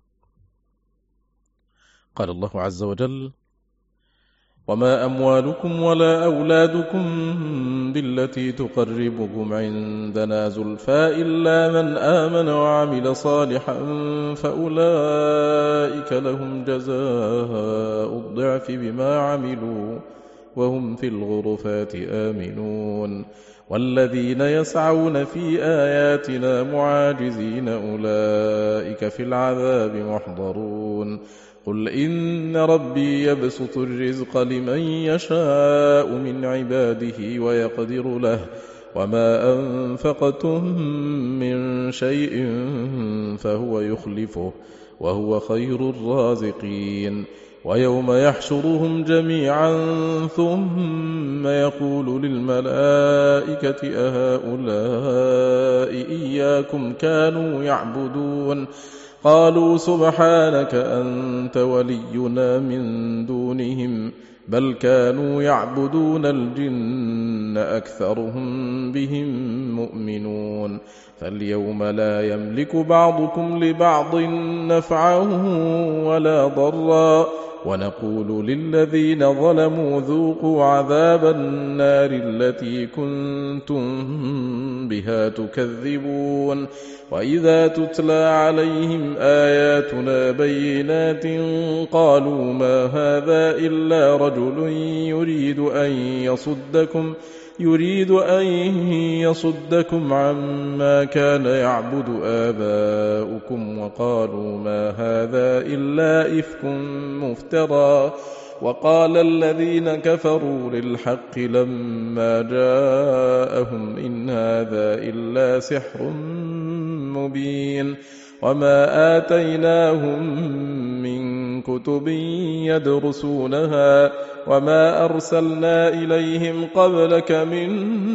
Speaker 1: قال الله عز وجل: وما أموالكم ولا أولادكم بالتي تقربكم عندنا زلفى إلا من آمن وعمل صالحا فأولئك لهم جزاء الضعف بما عملوا وهم في الغرفات آمنون والذين يسعون في آياتنا معاجزين أولئك في العذاب محضرون. قل إن ربي يبسط الرزق لمن يشاء من عباده ويقدر له وما أنفقتم من شيء فهو يخلفه وهو خير الرازقين. ويوم يحشرهم جميعا ثم يقول للملائكة أهؤلاء إياكم كانوا يعبدون قالوا سبحانك أنت ولينا من دونهم بل كانوا يعبدون الجن أكثرهم بهم مؤمنون. فاليوم لا يملك بعضكم لبعض نفعا ولا ضرا ونقول للذين ظلموا ذوقوا عذاب النار التي كنتم بها تكذبون. وإذا تتلى عليهم آياتنا بينات قالوا ما هذا إلا رجل يريد أن يصدكم يريد أن يصدكم عما كان يعبد آباؤكم وقالوا ما هذا إلا إفك مفترى. وقال الذين كفروا للحق لما جاءهم إن هذا إلا سحر مبين. وما آتيناهم من كتب يدرسونها وما أرسلنا إليهم قبلك من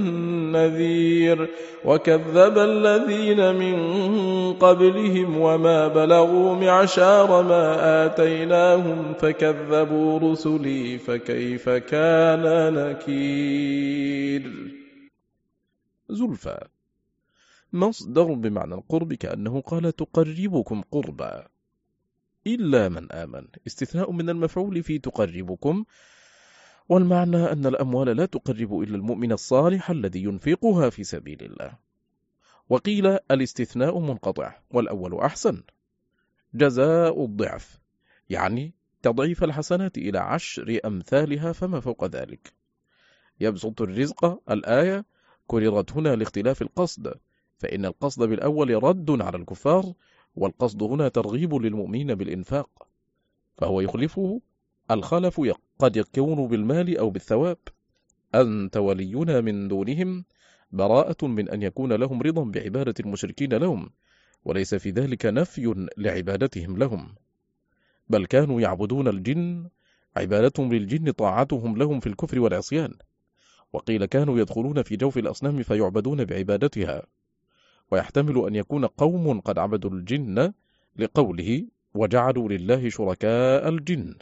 Speaker 1: نذير وكذب الذين من قبلهم وما بلغوا معشار ما آتيناهم فكذبوا رسلي فكيف كان نكير.
Speaker 2: زلفى مصدر بمعنى القرب كأنه قال تقربكم قربا. إلا من آمن استثناء من المفعول في تقربكم، والمعنى أن الأموال لا تقرب إلا المؤمن الصالح الذي ينفقها في سبيل الله. وقيل الاستثناء منقطع والأول أحسن. جزاء الضعف يعني تضعيف الحسنات إلى عشر أمثالها فما فوق ذلك. يبسط الرزق الآية كررت هنا لاختلاف القصد، فإن القصد بالأول رد على الكفار، والقصد هنا ترغيب للمؤمنين بالإنفاق، فهو يخلفه. الخلف قد يكون بالمال أو بالثواب. أنت ولينا من دونهم براءة من أن يكون لهم رضا بعبادة المشركين لهم، وليس في ذلك نفي لعبادتهم لهم، بل كانوا يعبدون الجن، عبادتهم للجن طاعتهم لهم في الكفر والعصيان. وقيل كانوا يدخلون في جوف الأصنام فيعبدون بعبادتها. ويحتمل أن يكون قوم قد عبدوا الجن لقوله وجعلوا لله شركاء الجن.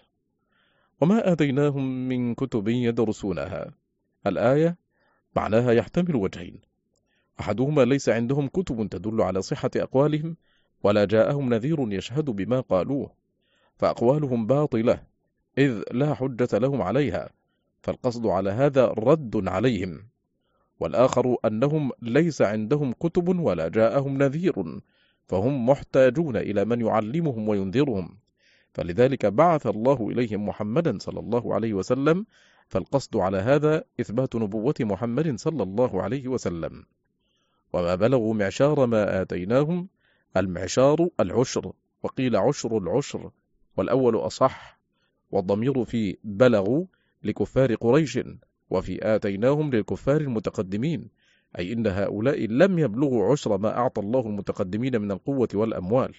Speaker 2: وما آتيناهم من كتب يدرسونها الآية معناها يحتمل وجهين: أحدهما ليس عندهم كتب تدل على صحة أقوالهم ولا جاءهم نذير يشهد بما قالوه، فأقوالهم باطلة إذ لا حجة لهم عليها، فالقصد على هذا رد عليهم. والآخر أنهم ليس عندهم كتب ولا جاءهم نذير، فهم محتاجون إلى من يعلمهم وينذرهم، فلذلك بعث الله إليهم محمدا صلى الله عليه وسلم، فالقصد على هذا إثبات نبوة محمد صلى الله عليه وسلم. وما بلغوا معشار ما آتيناهم، المعشار العشر، وقيل عشر العشر، والأول أصح، والضمير في بلغوا لكفار قريش، وفي آتيناهم للكفار المتقدمين، أي إن هؤلاء لم يبلغوا عشر ما أعطى الله المتقدمين من القوة والأموال.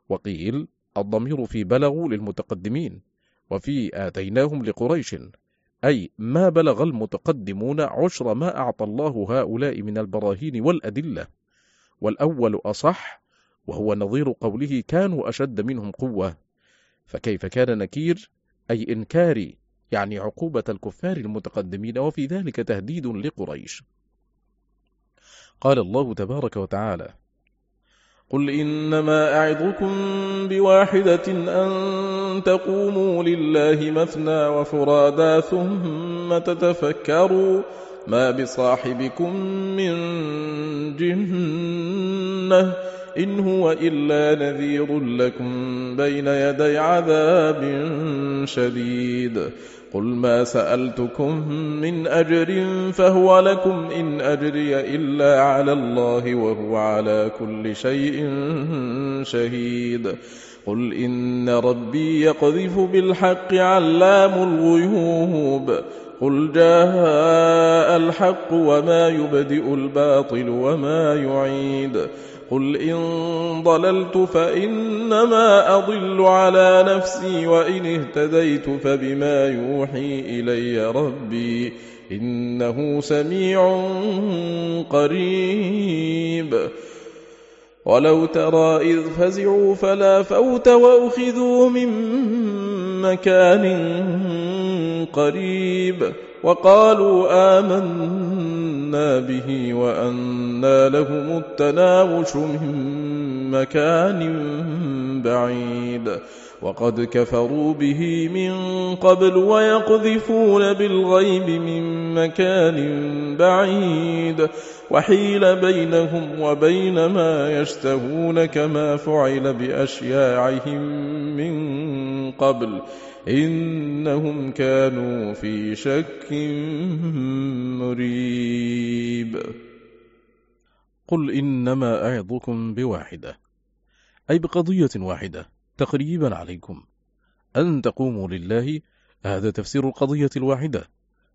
Speaker 2: وقيل الضمير في بلغوا للمتقدمين، وفي آتيناهم لقريش،
Speaker 1: أي ما بلغ المتقدمون عشر ما أعطى الله هؤلاء من البراهين والأدلة. والأول أصح، وهو نظير قوله كانوا أشد منهم قوة، فكيف كان نكير أي إنكاري، يعني عقوبة الكفار المتقدمين، وفي ذلك تهديد لقريش. قال الله تبارك وتعالى:
Speaker 2: قل إنما أعظكم بواحدة أن تقوموا لله مثنى وفرادا ثم تتفكروا ما بصاحبكم من جنة إن هو إلا نذير لكم بين يدي عذاب شديد. قل ما سألتكم من أجر فهو لكم إن أجري إلا على الله وهو على كل شيء شهيد. قل إن ربي يقذف بالحق علام الغيوب. قل جاء الحق وما يبدئ الباطل وما يعيد. قل إن ضللت فإنما أضل على نفسي وإن اهتديت فبما يوحي إلي ربي إنه سميع قريب. ولو ترى إذ فزعوا فلا فوت وأخذوا من مكان قريب وقالوا آمنا به وأنى لهم التناوش من مكان بعيد وقد كفروا به من قبل ويقذفون بالغيب من مكان بعيد وحيل بينهم وبين ما يشتهون كما فعل بأشياعهم من قبل إنهم كانوا في شك مريب.
Speaker 1: قل إنما أعظكم بواحدة، أي بقضية واحدة تقريبا عليكم، أن تقوموا لله. هذا تفسير القضية الواحدة،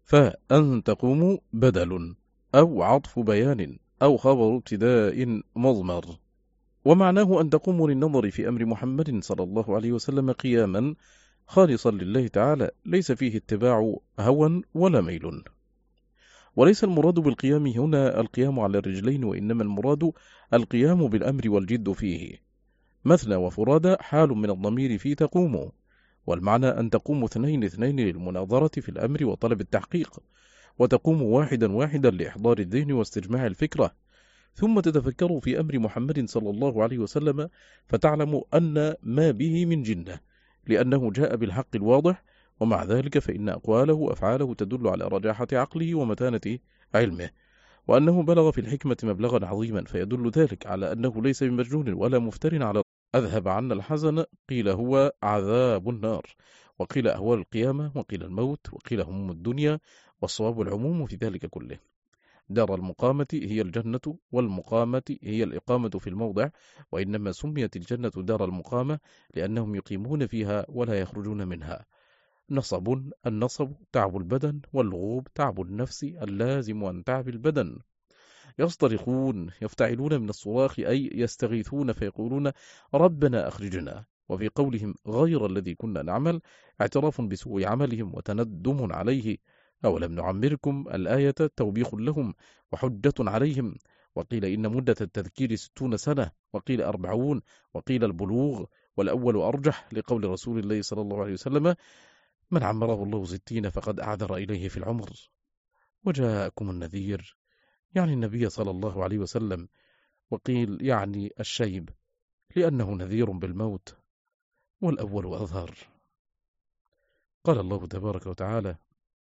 Speaker 1: فأن تقوموا بدل أو عطف بيان أو خبر ابتداء مضمر، ومعناه أن تقوموا للنظر في أمر محمد صلى الله عليه وسلم قياما خالصا لله تعالى، ليس فيه اتباع هوى ولا ميل. وليس المراد بالقيام هنا القيام على الرجلين، وإنما المراد القيام بالأمر والجد فيه. مثنى وفرادى حال من الضمير في تقوموا، والمعنى أن تقوموا اثنين اثنين للمناظرة في الأمر وطلب التحقيق، وتقوموا واحدا واحدا لإحضار الذهن واستجماع الفكرة، ثم تتفكروا في أمر محمد صلى الله عليه وسلم فتعلموا أن ما به من جنة، لأنه جاء بالحق الواضح، ومع ذلك فإن أقواله وأفعاله تدل على رجاحة عقله ومتانة علمه، وأنه بلغ في الحكمة مبلغا عظيما، فيدل ذلك على أنه ليس بمجنون ولا مفتر على أذهب عنا الحزن. قيل هو عذاب النار، وقيل أهوال القيامة، وقيل الموت، وقيل هموم الدنيا، والصواب العموم في ذلك كله. دار المقامة هي الجنة، والمقامة هي الإقامة في الموضع، وإنما سميت الجنة دار المقامة لأنهم يقيمون فيها ولا يخرجون منها. نصب، النصب تعب البدن، واللغوب تعب النفس اللازم عن تعب البدن. يصطرخون، يفتعلون من الصراخ أي يستغيثون فيقولون ربنا أخرجنا. وفي قولهم غير الذي كنا نعمل اعتراف بسوء عملهم وتندم عليه. أولم نعمركم الآية توبيخ لهم وحجة عليهم. وقيل إن مدة التذكير ستون سنة، وقيل أربعون، وقيل البلوغ، والأول أرجح لقول رسول الله صلى الله عليه وسلم من عمره الله ستين فقد أعذر إليه في العمر. وجاءكم النذير يعني النبي صلى الله عليه وسلم، وقيل يعني الشيب لأنه نذير بالموت، والأول أظهر. قال الله تبارك وتعالى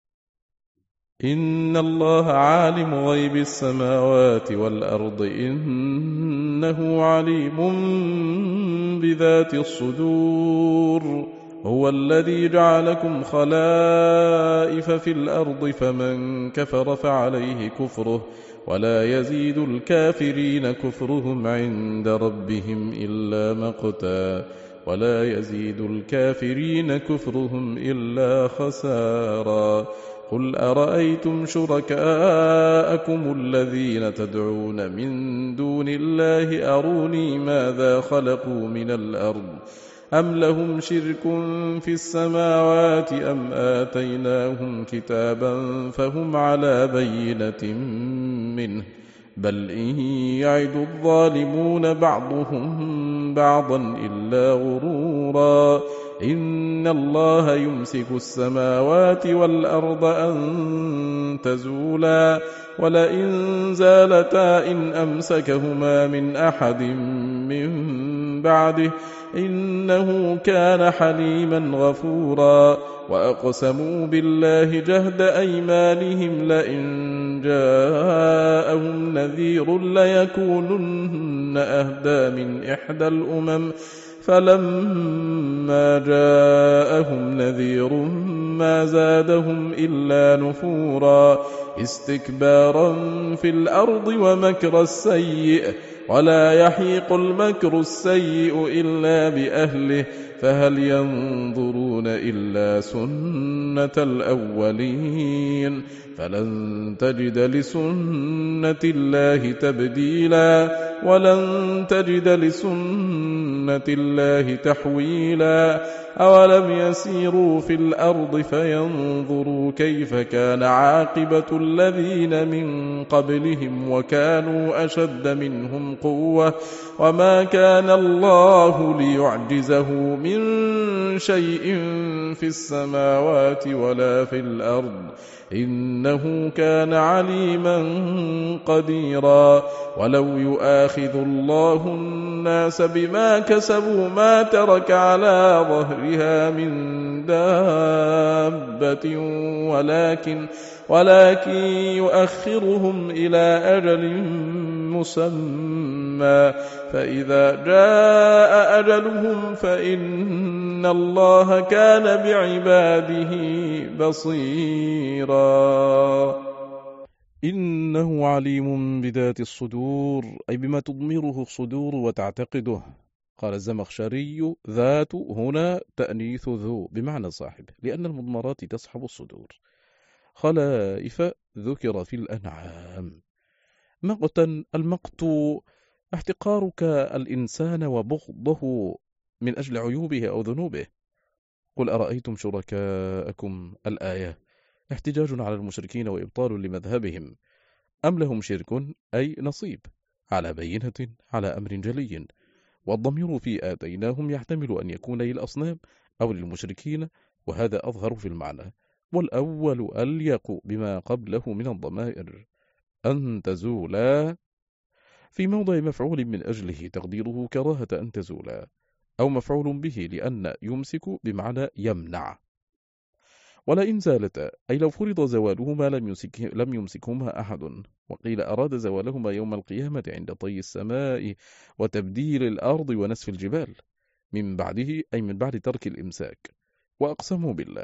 Speaker 2: إن الله عالم غيب السماوات والأرض إنه عليم بذات الصدور. هو الذي جعلكم خلائف في الأرض فمن كفر فعليه كفره ولا يزيد الكافرين كفرهم عند ربهم إلا مقتا ولا يزيد الكافرين كفرهم إلا خسارا. قل أرأيتم شركاءكم الذين تدعون من دون الله أروني ماذا خلقوا من الأرض أم لهم شرك في السماوات أم آتيناهم كتابا فهم على بينة منه بل إن يعد الظالمون بعضهم بعضا إلا غرورا إن الله يمسك السماوات والأرض أن تزولا ولئن زالتا إن أمسكهما من أحد من بعده إنه كان حليما غفورا وأقسموا بالله جهد أيمانهم لئن جاءهم نذير ليكونن أهدى من إحدى الأمم فلما جاءهم نذير ما زادهم إلا نفورا استكبارا في الأرض ومكر السيء ولا يحيق المكر السيء إلا بأهله فهل ينظرون إلا سنة الأولين فلن تجد لسنة الله تبديلا ولن تجد لسنة الله تحويلا أولم يسيروا في الأرض فينظروا كيف كان عاقبة الذين من قبلهم وكانوا أشد منهم قوة وما كان الله ليعجزه من شيء في السماوات ولا في الأرض إنه كان عليما قديرا ولو يؤاخذ الله الناس بما كسبوا ما ترك على ظهرها من دابة ولكن ولكن يؤخرهم إلى أجل مسمى فإذا جاء أجلهم فإن الله كان بعباده بصيرا
Speaker 1: إنه عليم بذات الصدور أي بما تضمره الصدور وتعتقده. قال الزمخشري ذات هنا تأنيث ذو بمعنى صاحب لأن المضمرات تصحب الصدور. خلائف ذكر في الأنعام. مقتا المقت احتقارك الإنسان وبغضه من أجل عيوبه أو ذنوبه. قل أرأيتم شركاءكم الآية احتجاج على المشركين وإبطال لمذهبهم أم لهم شرك أي نصيب على بينة على أمر جلي والضمير في آتيناهم يحتمل أن يكون للأصنام أو للمشركين وهذا أظهر في المعنى والأول أليق بما قبله من الضمائر. أن تزولا في موضع مفعول من أجله تقديره كراهة أن تزولا أو مفعول به لأن يمسك بمعنى يمنع. ولئن زالتا أي لو فرض زوالهما لم, يمسك لم يمسكهما أحد. وقيل أراد زوالهما يوم القيامة عند طي السماء وتبديل الأرض ونسف الجبال من بعده أي من بعد ترك الإمساك. وأقسموا بالله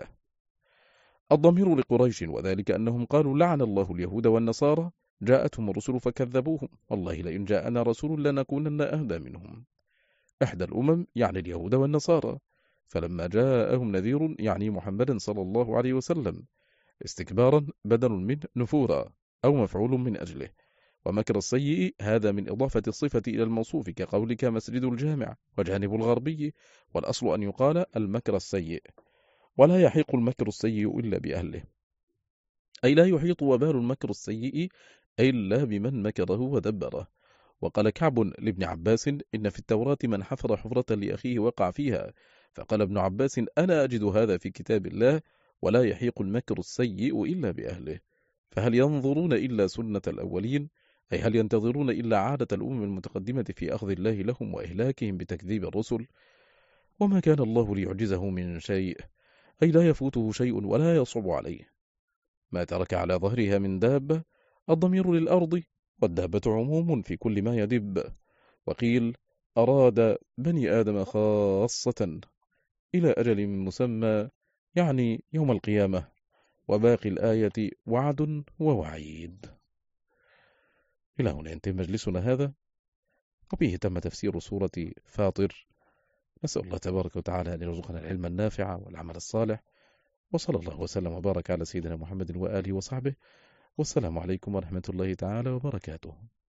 Speaker 1: الضمير لقريش وذلك أنهم قالوا لعن الله اليهود والنصارى جاءتهم الرسل فكذبوهم والله لئن جاءنا رسول لنكونن أهدى منهم. إحدى الأمم يعني اليهود والنصارى فلما جاءهم نذير يعني محمدا صلى الله عليه وسلم. استكبارا بدل من نفورا أو مفعول من أجله. ومكر السيء هذا من إضافة الصفة إلى الموصوف كقولك مسجد الجامع وجانب الغربي والأصل أن يقال المكر السيء. ولا يحيق المكر السيء إلا بأهله أي لا يحيط وبال المكر السيء إلا بمن مكره ودبره. وقال كعب لابن عباس إن في التوراة من حفر حفرة لأخيه وقع فيها فقال ابن عباس أنا أجد هذا في كتاب الله ولا يحيق المكر السيء إلا بأهله. فهل ينظرون إلا سنة الأولين أي هل ينتظرون إلا عادة الأمم المتقدمة في أخذ الله لهم وإهلاكهم بتكذيب الرسل. وما كان الله ليعجزه من شيء أي لا يفوته شيء ولا يصعب عليه. ما ترك على ظهرها من دابة الضمير للأرض والدابة عموم في كل ما يدب. وقيل أراد بني آدم خاصة إلى أجل مسمى يعني يوم القيامة. وباقي الآية وعد ووعيد. إلى هنا ينتهي مجلسنا هذا وبه تم تفسير سورة فاطر. نسأل الله تبارك وتعالى أن يرزقنا العلم النافع والعمل الصالح وصلى الله وسلم وبارك على سيدنا محمد وآله وصحبه والسلام عليكم ورحمة الله تعالى وبركاته.